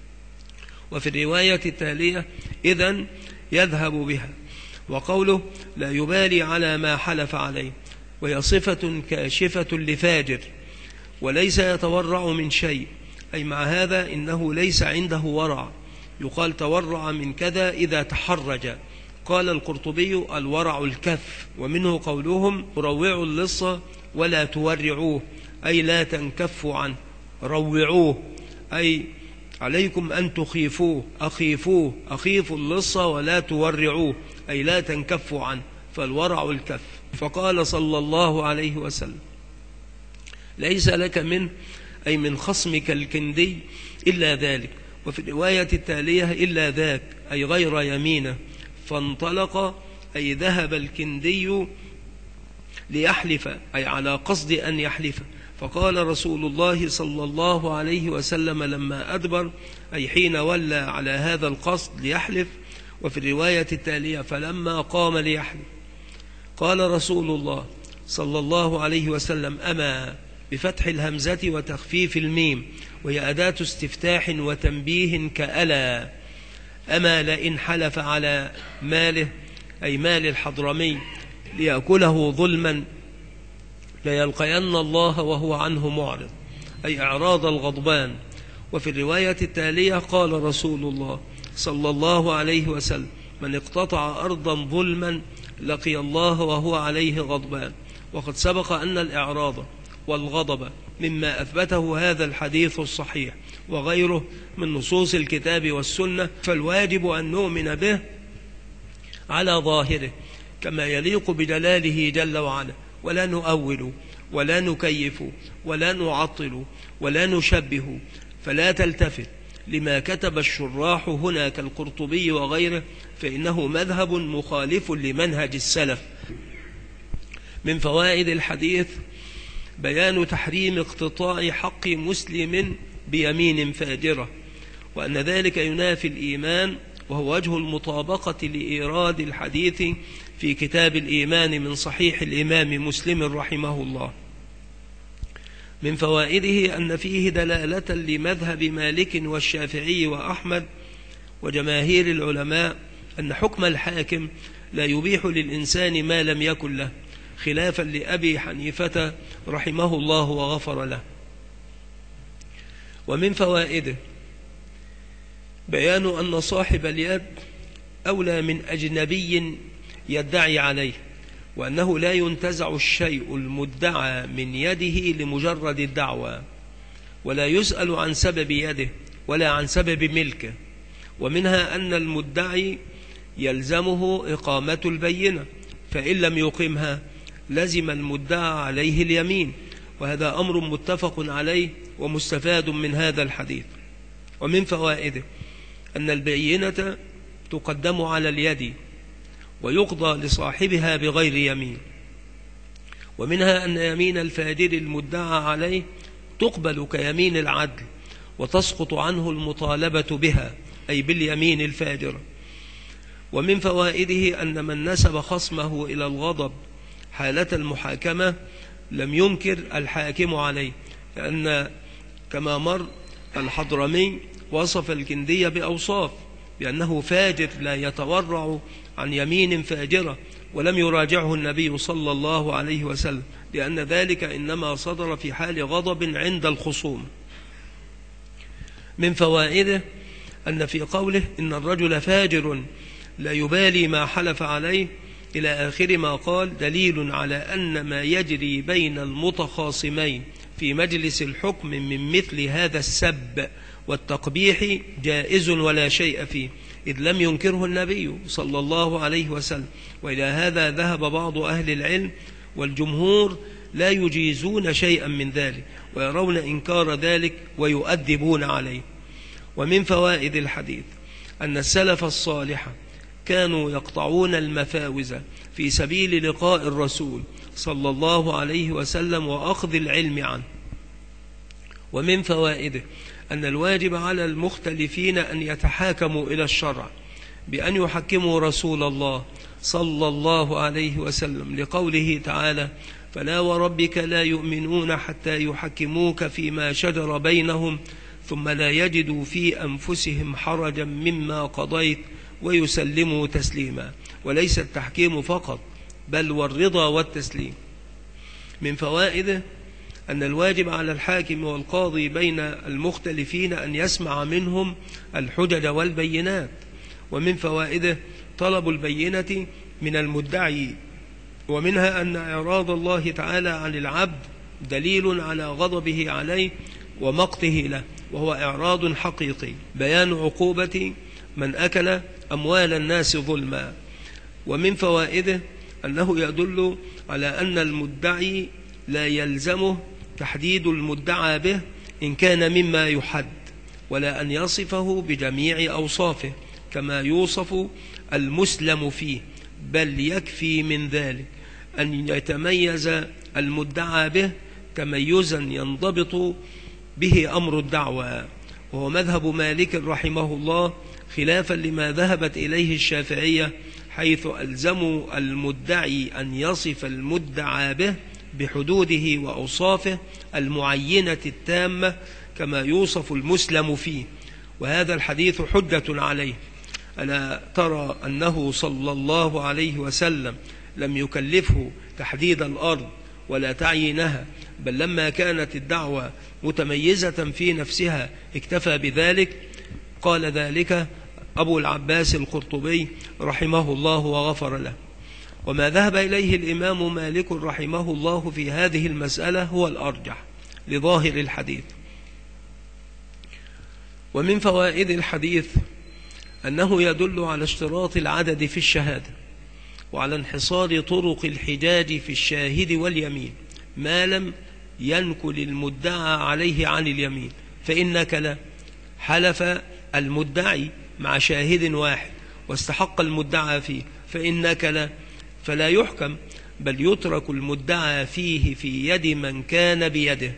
وفي الرواية التالية: إذن يذهب بها. وقوله: لا يبالي على ما حلف عليه، وهي صفة كاشفة لفاجر، وليس يتورع من شيء، أي مع هذا إنه ليس عنده ورع، يقال تورع من كذا إذا تحرج. قال القرطبي: الورع الكف. ومنه قولهم: روعوا اللص ولا تورعوه، أي لا تنكفوا عنه. روعوه، أي عليكم أن تخيفوه، أخيفوه، أخيفوا اللص ولا تورعوه، أي لا تنكفوا عنه، فالورع الكف. فقال صلى الله عليه وسلم: ليس لك منه، أي من خصمك الكندي، إلا ذلك. وفي الرواية التالية: إلا ذاك، أي غير يمينه. فانطلق، أي ذهب الكندي ليحلف، أي على قصد أن يحلف. فقال رسول الله صلى الله عليه وسلم لما أدبر، أي حين ولى على هذا القصد ليحلف. وفي الرواية التالية: فلما قام ليحلف قال رسول الله صلى الله عليه وسلم: أما، بفتح الهمزة وتخفيف الميم، وهي أداة استفتاح وتنبيه كألا. أما لئن حلف على ماله، أي مال الحضرمي، ليأكله ظلما، ليلقين الله وهو عنه معرض، أي إعراض الغضبان. وفي الرواية التالية: قال رسول الله صلى الله عليه وسلم: من اقتطع أرضا ظلما لقي الله وهو عليه غضبان. وقد سبق أن الإعراض والغضب مما أثبته هذا الحديث الصحيح وغيره من نصوص الكتاب والسنة، فالواجب أن نؤمن به على ظاهره كما يليق بجلاله جل وعلا، ولا نؤول ولا نكيف ولا نعطل ولا نشبه، فلا تلتفت لما كتب الشراح هنا كالقرطبي وغيره، فإنه مذهب مخالف لمنهج السلف. من فوائد الحديث بيان تحريم اقتطاع حق مسلم بيمين فاجرة، وأن ذلك ينافي الإيمان، وهو وجه المطابقة لإيراد الحديث في كتاب الإيمان من صحيح الإمام مسلم رحمه الله. من فوائده أن فيه دلالة لمذهب مالك والشافعي وأحمد وجماهير العلماء أن حكم الحاكم لا يبيح للإنسان ما لم يكن له، خلافا لأبي حنيفة رحمه الله وغفر له. ومن فوائده بيان أن صاحب اليد أولى من أجنبي يدعي عليه، وأنه لا ينتزع الشيء المدعى من يده لمجرد الدعوى، ولا يسأل عن سبب يده ولا عن سبب ملكه. ومنها أن المدعي يلزمه إقامة البينة، فإن لم يقمها لزم المدعى عليه اليمين، وهذا أمر متفق عليه ومستفاد من هذا الحديث. ومن فوائده أن البينة تقدم على اليد ويقضى لصاحبها بغير يمين. ومنها أن يمين الفاجر المدعى عليه تقبل كيمين العدل، وتسقط عنه المطالبة بها أي باليمين الفاجرة. ومن فوائده أن من نسب خصمه إلى الغضب حالة المحاكمة لم ينكر الحاكم عليه، لأن كما مر الحضرمي وصف الكندي بأوصاف، بأنه فاجر لا يتورع عن يمين فاجرة، ولم يراجعه النبي صلى الله عليه وسلم، لأن ذلك إنما صدر في حال غضب عند الخصوم. من فوائده أن في قوله إن الرجل فاجر لا يبالي ما حلف عليه إلى آخر ما قال دليل على أن ما يجري بين المتخاصمين في مجلس الحكم من مثل هذا السب والتقبيح جائز ولا شيء فيه، إذ لم ينكره النبي صلى الله عليه وسلم. وإلى هذا ذهب بعض أهل العلم، والجمهور لا يجيزون شيئا من ذلك، ويرون إنكار ذلك ويؤدبون عليه. ومن فوائد الحديث أن السلف الصالح كانوا يقطعون المفاوز في سبيل لقاء الرسول صلى الله عليه وسلم وأخذ العلم عنه. ومن فوائده أن الواجب على المختلفين أن يتحاكموا إلى الشرع بأن يحكموا رسول الله صلى الله عليه وسلم، لقوله تعالى فلا وربك لا يؤمنون حتى يحكموك فيما شجر بينهم ثم لا يجدوا في أنفسهم حرجا مما قضيت ويسلموا تسليما. وليس التحكيم فقط بل والرضا والتسليم. من فوائده أن الواجب على الحاكم والقاضي بين المختلفين أن يسمع منهم الحجج والبينات. ومن فوائده طلب البينة من المدعي. ومنها أن إعراض الله تعالى عن العبد دليل على غضبه عليه ومقته له، وهو إعراض حقيقي. بيان عقوبة من أكل أموال الناس ظلما. ومن فوائده أنه يدل على أن المدعي لا يلزمه تحديد المدعى به إن كان مما يحد، ولا أن يصفه بجميع أوصافه كما يوصف المسلم فيه، بل يكفي من ذلك أن يتميز المدعى به تميزا ينضبط به أمر الدعوى، وهو مذهب مالك رحمه الله، خلافا لما ذهبت إليه الشافعية، حيث ألزموا المدعي أن يصف المدعى به بحدوده وأوصافه المعينة التامة كما يوصف المسلم فيه. وهذا الحديث حجة عليه. ألا ترى أنه صلى الله عليه وسلم لم يكلفه تحديد الأرض ولا تعيينها، بل لما كانت الدعوة متميزة في نفسها اكتفى بذلك. قال ذلك أبو العباس القرطبي رحمه الله وغفر له. وما ذهب إليه الإمام مالك رحمه الله في هذه المسألة هو الأرجح لظاهر الحديث. ومن فوائد الحديث أنه يدل على اشتراط العدد في الشهادة، وعلى انحصار طرق الحجاج في الشاهد واليمين ما لم ينكل المدعى عليه عن اليمين. فإنك لا حلف المدعي مع شاهد واحد واستحق المدعى فيه، فإنك لا فلا يحكم، بل يترك المدعى فيه في يد من كان بيده.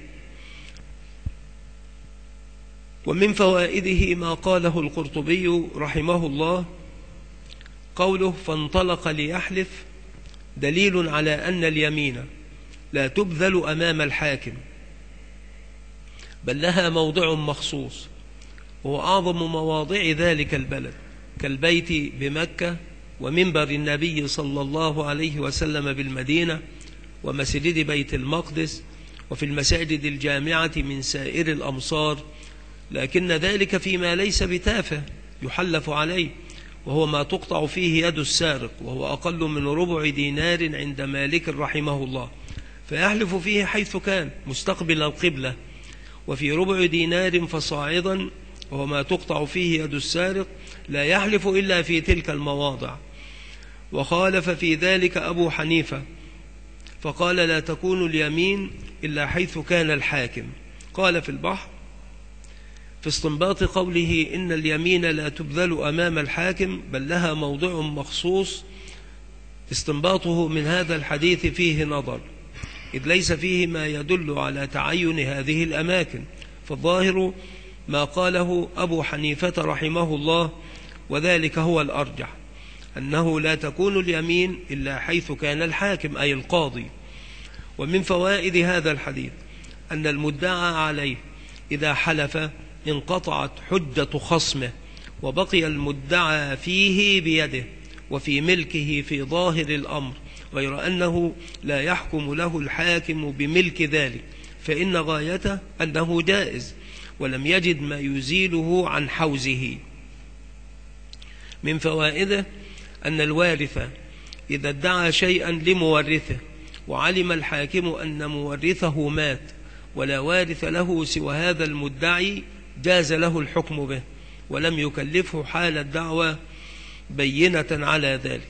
ومن فوائده ما قاله القرطبي رحمه الله قوله فانطلق ليحلف دليل على أن اليمين لا تبذل أمام الحاكم، بل لها موضع مخصوص وهو أعظم مواضع ذلك البلد، كالبيت بمكة ومنبر النبي صلى الله عليه وسلم بالمدينة ومسجد بيت المقدس وفي المساجد الجامعة من سائر الأمصار، لكن ذلك فيما ليس بتافه يحلف عليه، وهو ما تقطع فيه يد السارق، وهو أقل من ربع دينار عند مالك رحمه الله، فيحلف فيه حيث كان مستقبل القبلة، وفي ربع دينار فصاعدا وهو ما تقطع فيه يد السارق لا يحلف إلا في تلك المواضع. وخالف في ذلك أبو حنيفة فقال لا تكون اليمين إلا حيث كان الحاكم. قال في البحر في استنباط قوله إن اليمين لا تبذل أمام الحاكم بل لها موضع مخصوص، استنباطه من هذا الحديث فيه نظر، إذ ليس فيه ما يدل على تعين هذه الأماكن، فالظاهر ما قاله أبو حنيفة رحمه الله، وذلك هو الأرجح، أنه لا تكون اليمين إلا حيث كان الحاكم أي القاضي. ومن فوائد هذا الحديث أن المدعى عليه إذا حلف انقطعت حجة خصمه، وبقي المدعى فيه بيده وفي ملكه في ظاهر الأمر، غير أنه لا يحكم له الحاكم بملك ذلك، فإن غايته أنه جائز ولم يجد ما يزيله عن حوزه. من فوائده أن الوارث إذا ادعى شيئا لمورثه وعلم الحاكم أن مورثه مات ولا وارث له سوى هذا المدعي جاز له الحكم به، ولم يكلفه حال الدعوى بينة على ذلك.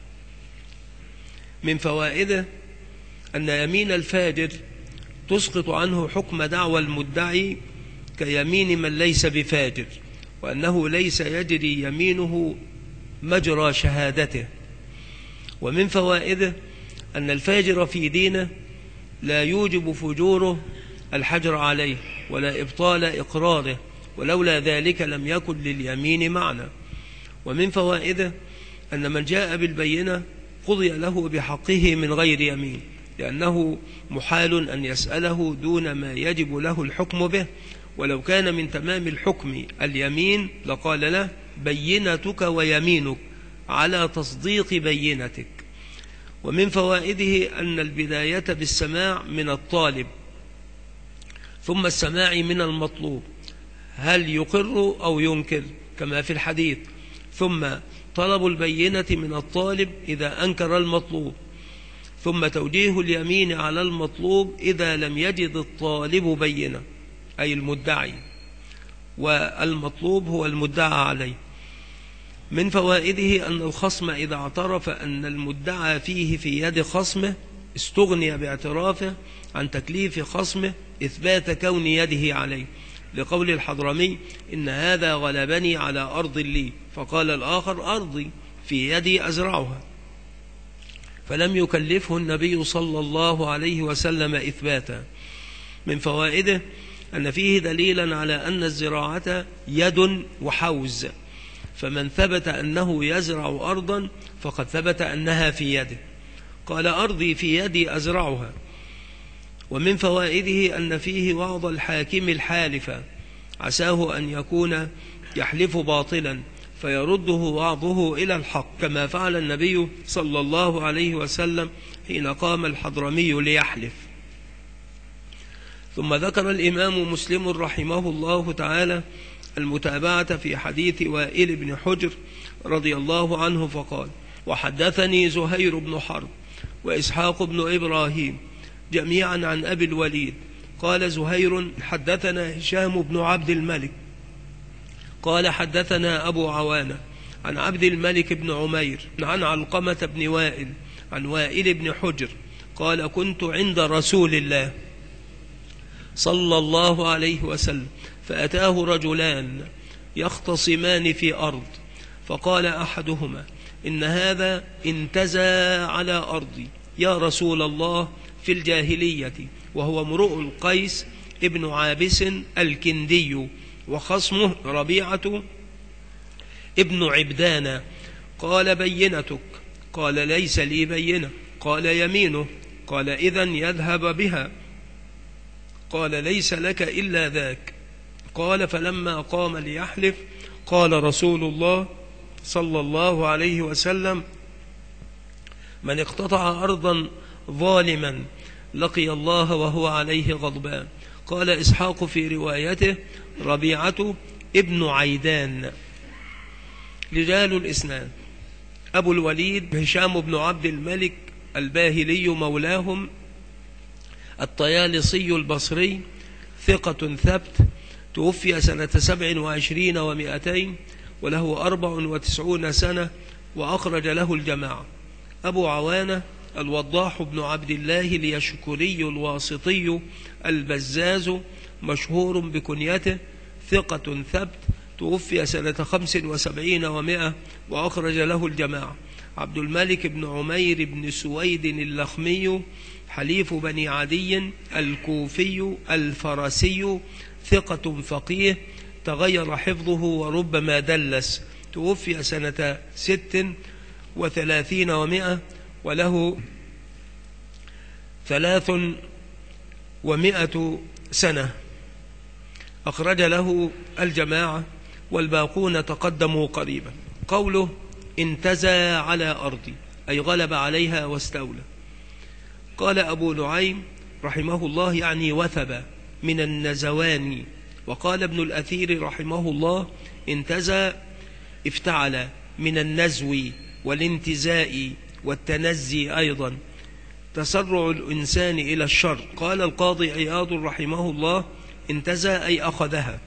من فوائده أن يمين الفاجر تسقط عنه حكم دعوى المدعي كيمين من ليس بفاجر، وأنه ليس يجري يمينه مجرى شهادته. ومن فوائده أن الفاجر في دينه لا يوجب فجوره الحجر عليه ولا إبطال إقراره، ولولا ذلك لم يكن لليمين معنى. ومن فوائده أن من جاء بالبينة قضي له بحقه من غير يمين، لأنه محال أن يسأله دون ما يجب له الحكم به، ولو كان من تمام الحكم اليمين لقال له بينتك ويمينك على تصديق بينتك. ومن فوائده أن البداية بالسماع من الطالب ثم السماع من المطلوب، هل يقر أو ينكر كما في الحديث، ثم طلب البينة من الطالب إذا أنكر المطلوب، ثم توجيه اليمين على المطلوب إذا لم يجد الطالب بينة أي المدعي، والمطلوب هو المدعى عليه. من فوائده أن الخصم إذا اعترف أن المدعى فيه في يد خصمه استغني باعترافه عن تكليف خصمه إثبات كون يده عليه، لقول الحضرمي إن هذا غلبني على أرض لي، فقال الآخر أرضي في يدي أزرعها، فلم يكلفه النبي صلى الله عليه وسلم إثباتا. من فوائده أن فيه دليلا على أن الزراعة يد وحوز، فمن ثبت أنه يزرع أرضا فقد ثبت أنها في يده، قال أرضي في يدي أزرعها. ومن فوائده أن فيه وعظ الحاكم الحالف، عساه أن يكون يحلف باطلا فيرده وعظه إلى الحق، كما فعل النبي صلى الله عليه وسلم حين قام الحضرمي ليحلف. ثم ذكر الإمام مسلم رحمه الله تعالى المتابعة في حديث وائل بن حجر رضي الله عنه فقال وحدثني زهير بن حرب وإسحاق بن إبراهيم جميعا عن أبي الوليد قال زهير حدثنا هشام بن عبد الملك قال حدثنا أبو عوانة عن عبد الملك بن عمير عن علقمة بن وائل عن وائل بن حجر قال كنت عند رسول الله صلى الله عليه وسلم فأتاه رجلان يختصمان في أرض، فقال أحدهما إن هذا انتزى على أرضي يا رسول الله في الجاهلية، وهو امرؤ القيس ابن عابس الكندي، وخصمه ربيعة ابن عبدان. قال بينتك؟ قال ليس لي بينة. قال يمينه؟ قال إذن يذهب بها. قال ليس لك إلا ذاك. قال فلما قام ليحلف قال رسول الله صلى الله عليه وسلم من اقتطع أرضا ظالما لقي الله وهو عليه غضبان. قال إسحاق في روايته ربيعة ابن عيدان. رجال الإسناد: أبو الوليد هشام بن عبد الملك الباهلي مولاهم الطيالسي البصري، ثقة ثبت، توفي سنة 27 و200 وله 94 سنة، وأخرج له الجماعة. أبو عوانة الوضاح بن عبد الله اليشكري الواسطي البزاز، مشهور بكنيته، ثقة ثبت، توفي سنة 75 و100 وأخرج له الجماعة. عبد الملك بن عمير بن سويد اللخمي، حليف بني عدي الكوفي الفرسي، ثقة فقيه، تغير حفظه وربما دلس، توفي سنة 36 و100 وله 300 سنة، أخرج له الجماعة والباقون تقدموا قريبا. قوله انتزى على أرضي أي غلب عليها واستولى. قال أبو نعيم رحمه الله يعني وثب من النزوان. وقال ابن الأثير رحمه الله انتزى افتعل من النزو والانتزاء والتنزي أيضا، تسرع الإنسان إلى الشر. قال القاضي عياض رحمه الله انتزى أي أخذها،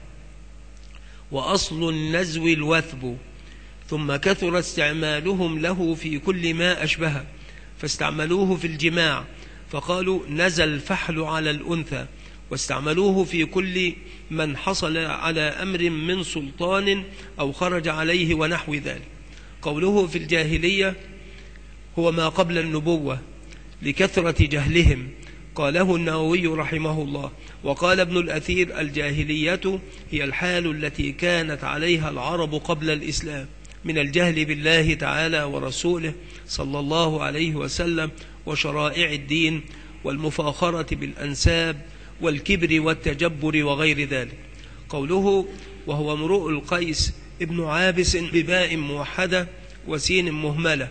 وأصل النزو الوثب، ثم كثر استعمالهم له في كل ما أشبه، فاستعملوه في الجماع فقالوا نزى الفحل على الأنثى، واستعملوه في كل من حصل على أمر من سلطان أو خرج عليه ونحو ذلك. قوله في الجاهلية هو ما قبل النبوة لكثرة جهلهم، قاله النووي رحمه الله. وقال ابن الأثير الجاهلية هي الحال التي كانت عليها العرب قبل الإسلام من الجهل بالله تعالى ورسوله صلى الله عليه وسلم وشرائع الدين، والمفاخرة بالأنساب والكبر والتجبر وغير ذلك. قوله وهو امرؤ القيس ابن عابس بباء موحدة وسين مهملة.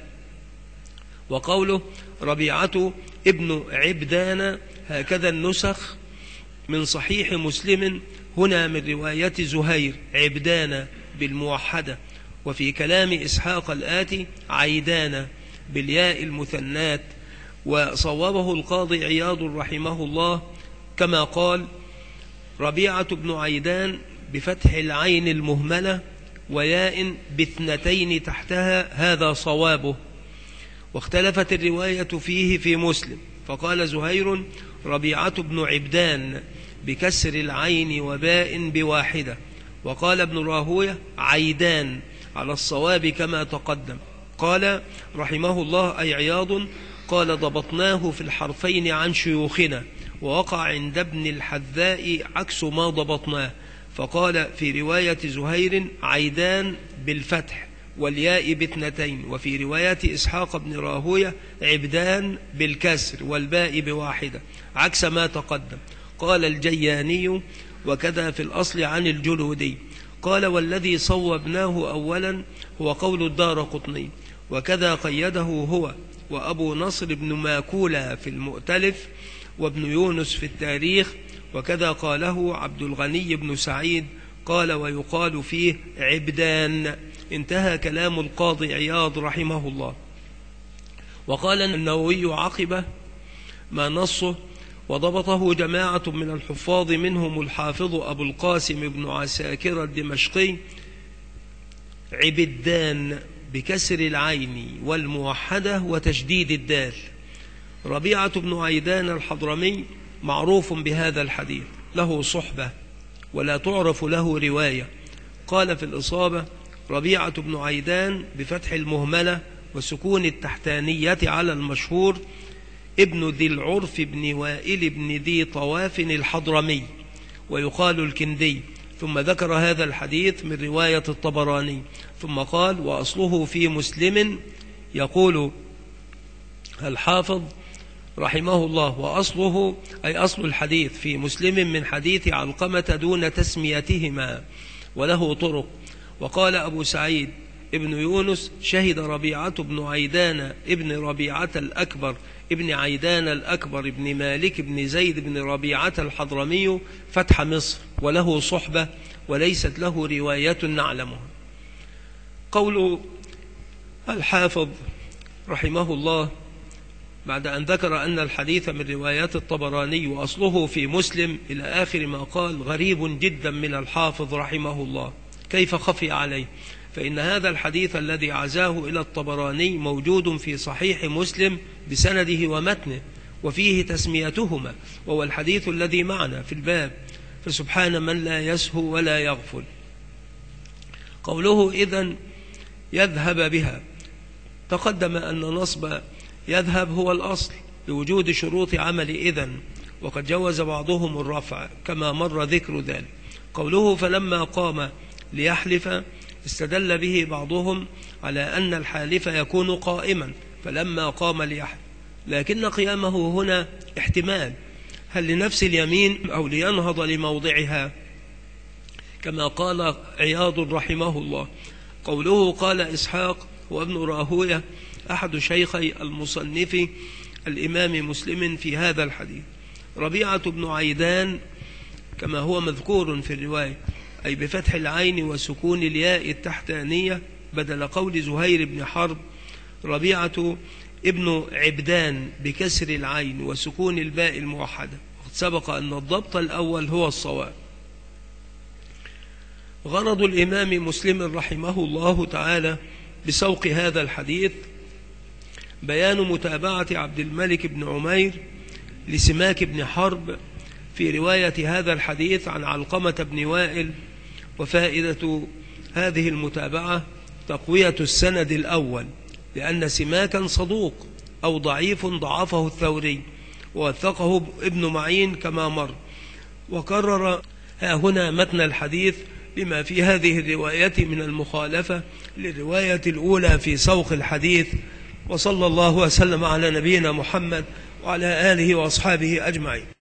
وقوله ربيعة ابن عبدان، هكذا النسخ من صحيح مسلم، هنا من رواية زهير عبدان بالموحدة، وفي كلام إسحاق الآتي عيدان بالياء المثنات. وصوابه القاضي عياض رحمه الله كما قال ربيعة بن عيدان بفتح العين المهملة وياء باثنتين تحتها، هذا صوابه. واختلفت الرواية فيه في مسلم، فقال زهير ربيعة بن عبدان بكسر العين وباء بواحدة، وقال ابن راهوية عيدان على الصواب كما تقدم. قال رحمه الله أي عياض قال ضبطناه في الحرفين عن شيوخنا، ووقع عند ابن الحذاء عكس ما ضبطناه، فقال في رواية زهير عيدان بالفتح والياء باثنتين، وفي رواية إسحاق بن راهوية عبدان بالكسر والباء بواحدة عكس ما تقدم. قال الجياني وكذا في الأصل عن الجلودي. قال والذي صوبناه أولا هو قول الدارقطني، وكذا قيده هو وأبو نصر بن ماكولة في المؤتلف وابن يونس في التاريخ، وكذا قاله عبد الغني بن سعيد. قال ويقال فيه عبدان. انتهى كلام القاضي عياض رحمه الله. وقال النووي عقبه ما نصه وضبطه جماعة من الحفاظ منهم الحافظ أبو القاسم بن عساكر الدمشقي عبدان بكسر العين والموحدة وتشديد الدال. ربيعة بن عيدان الحضرمي معروف بهذا الحديث، له صحبة ولا تعرف له رواية. قال في الإصابة: ربيعة بن عيدان بفتح المهملة وسكون التحتانية على المشهور، ابن ذي العرف بن وائل بن ذي طواف الحضرمي، ويقال الكندي. ثم ذكر هذا الحديث من رواية الطبراني، ثم قال: وأصله في مسلم. يقول الحافظ رحمه الله: وأصله أي أصل الحديث في مسلم من حديث علقمة دون تسميتهما، وله طرق. وقال أبو سعيد ابن يونس: شهد ربيعة بن عيدان ابن ربيعة الأكبر ابن عيدان الأكبر ابن مالك بن زيد بن ربيعة الحضرمي فتح مصر، وله صحبة وليست له رواية نعلمها. قول الحافظ رحمه الله بعد أن ذكر أن الحديث من روايات الطبراني وأصله في مسلم إلى آخر ما قال غريب جدا من الحافظ رحمه الله. كيف خفي عليه؟ فإن هذا الحديث الذي عزاه إلى الطبراني موجود في صحيح مسلم بسنده ومتنه، وفيه تسميتهما، وهو الحديث الذي معنا في الباب. فسبحان من لا يسهو ولا يغفل. قوله إذن يذهب بها، تقدم أن نصب يذهب هو الأصل لوجود شروط عمل إذن، وقد جوز بعضهم الرفع كما مر ذكر ذلك. قوله فلما قام ليحلف استدل به بعضهم على أن الحالف يكون قائما فلما قام ليحلف، لكن قيامه هنا احتمال، هل لنفس اليمين أو لينهض لموضعها، كما قال عياض رحمه الله. قوله قال إسحاق وابن راهوية أحد شيخي المصنف الإمام مسلم في هذا الحديث. ربيعة بن عيدان كما هو مذكور في الرواية، أي بفتح العين وسكون الياء التحتانية بدل قول زهير بن حرب. ربيعة ابن عبدان بكسر العين وسكون الباء الموحدة، وقد سبق أن الضبط الأول هو الصواب. غرض الإمام مسلم رحمه الله تعالى بسوق هذا الحديث بيان متابعة عبد الملك بن عمير لسماك بن حرب في رواية هذا الحديث عن علقمة بن وائل. وفائدة هذه المتابعة تقوية السند الأول، لأن سماكا صدوق أو ضعيف ضعفه الثوري ووثقه ابن معين كما مر. وكرر هنا متن الحديث بما في هذه الرواية من المخالفة للرواية الأولى في سوق الحديث. وصلى الله وسلم على نبينا محمد وعلى آله وأصحابه أجمعين.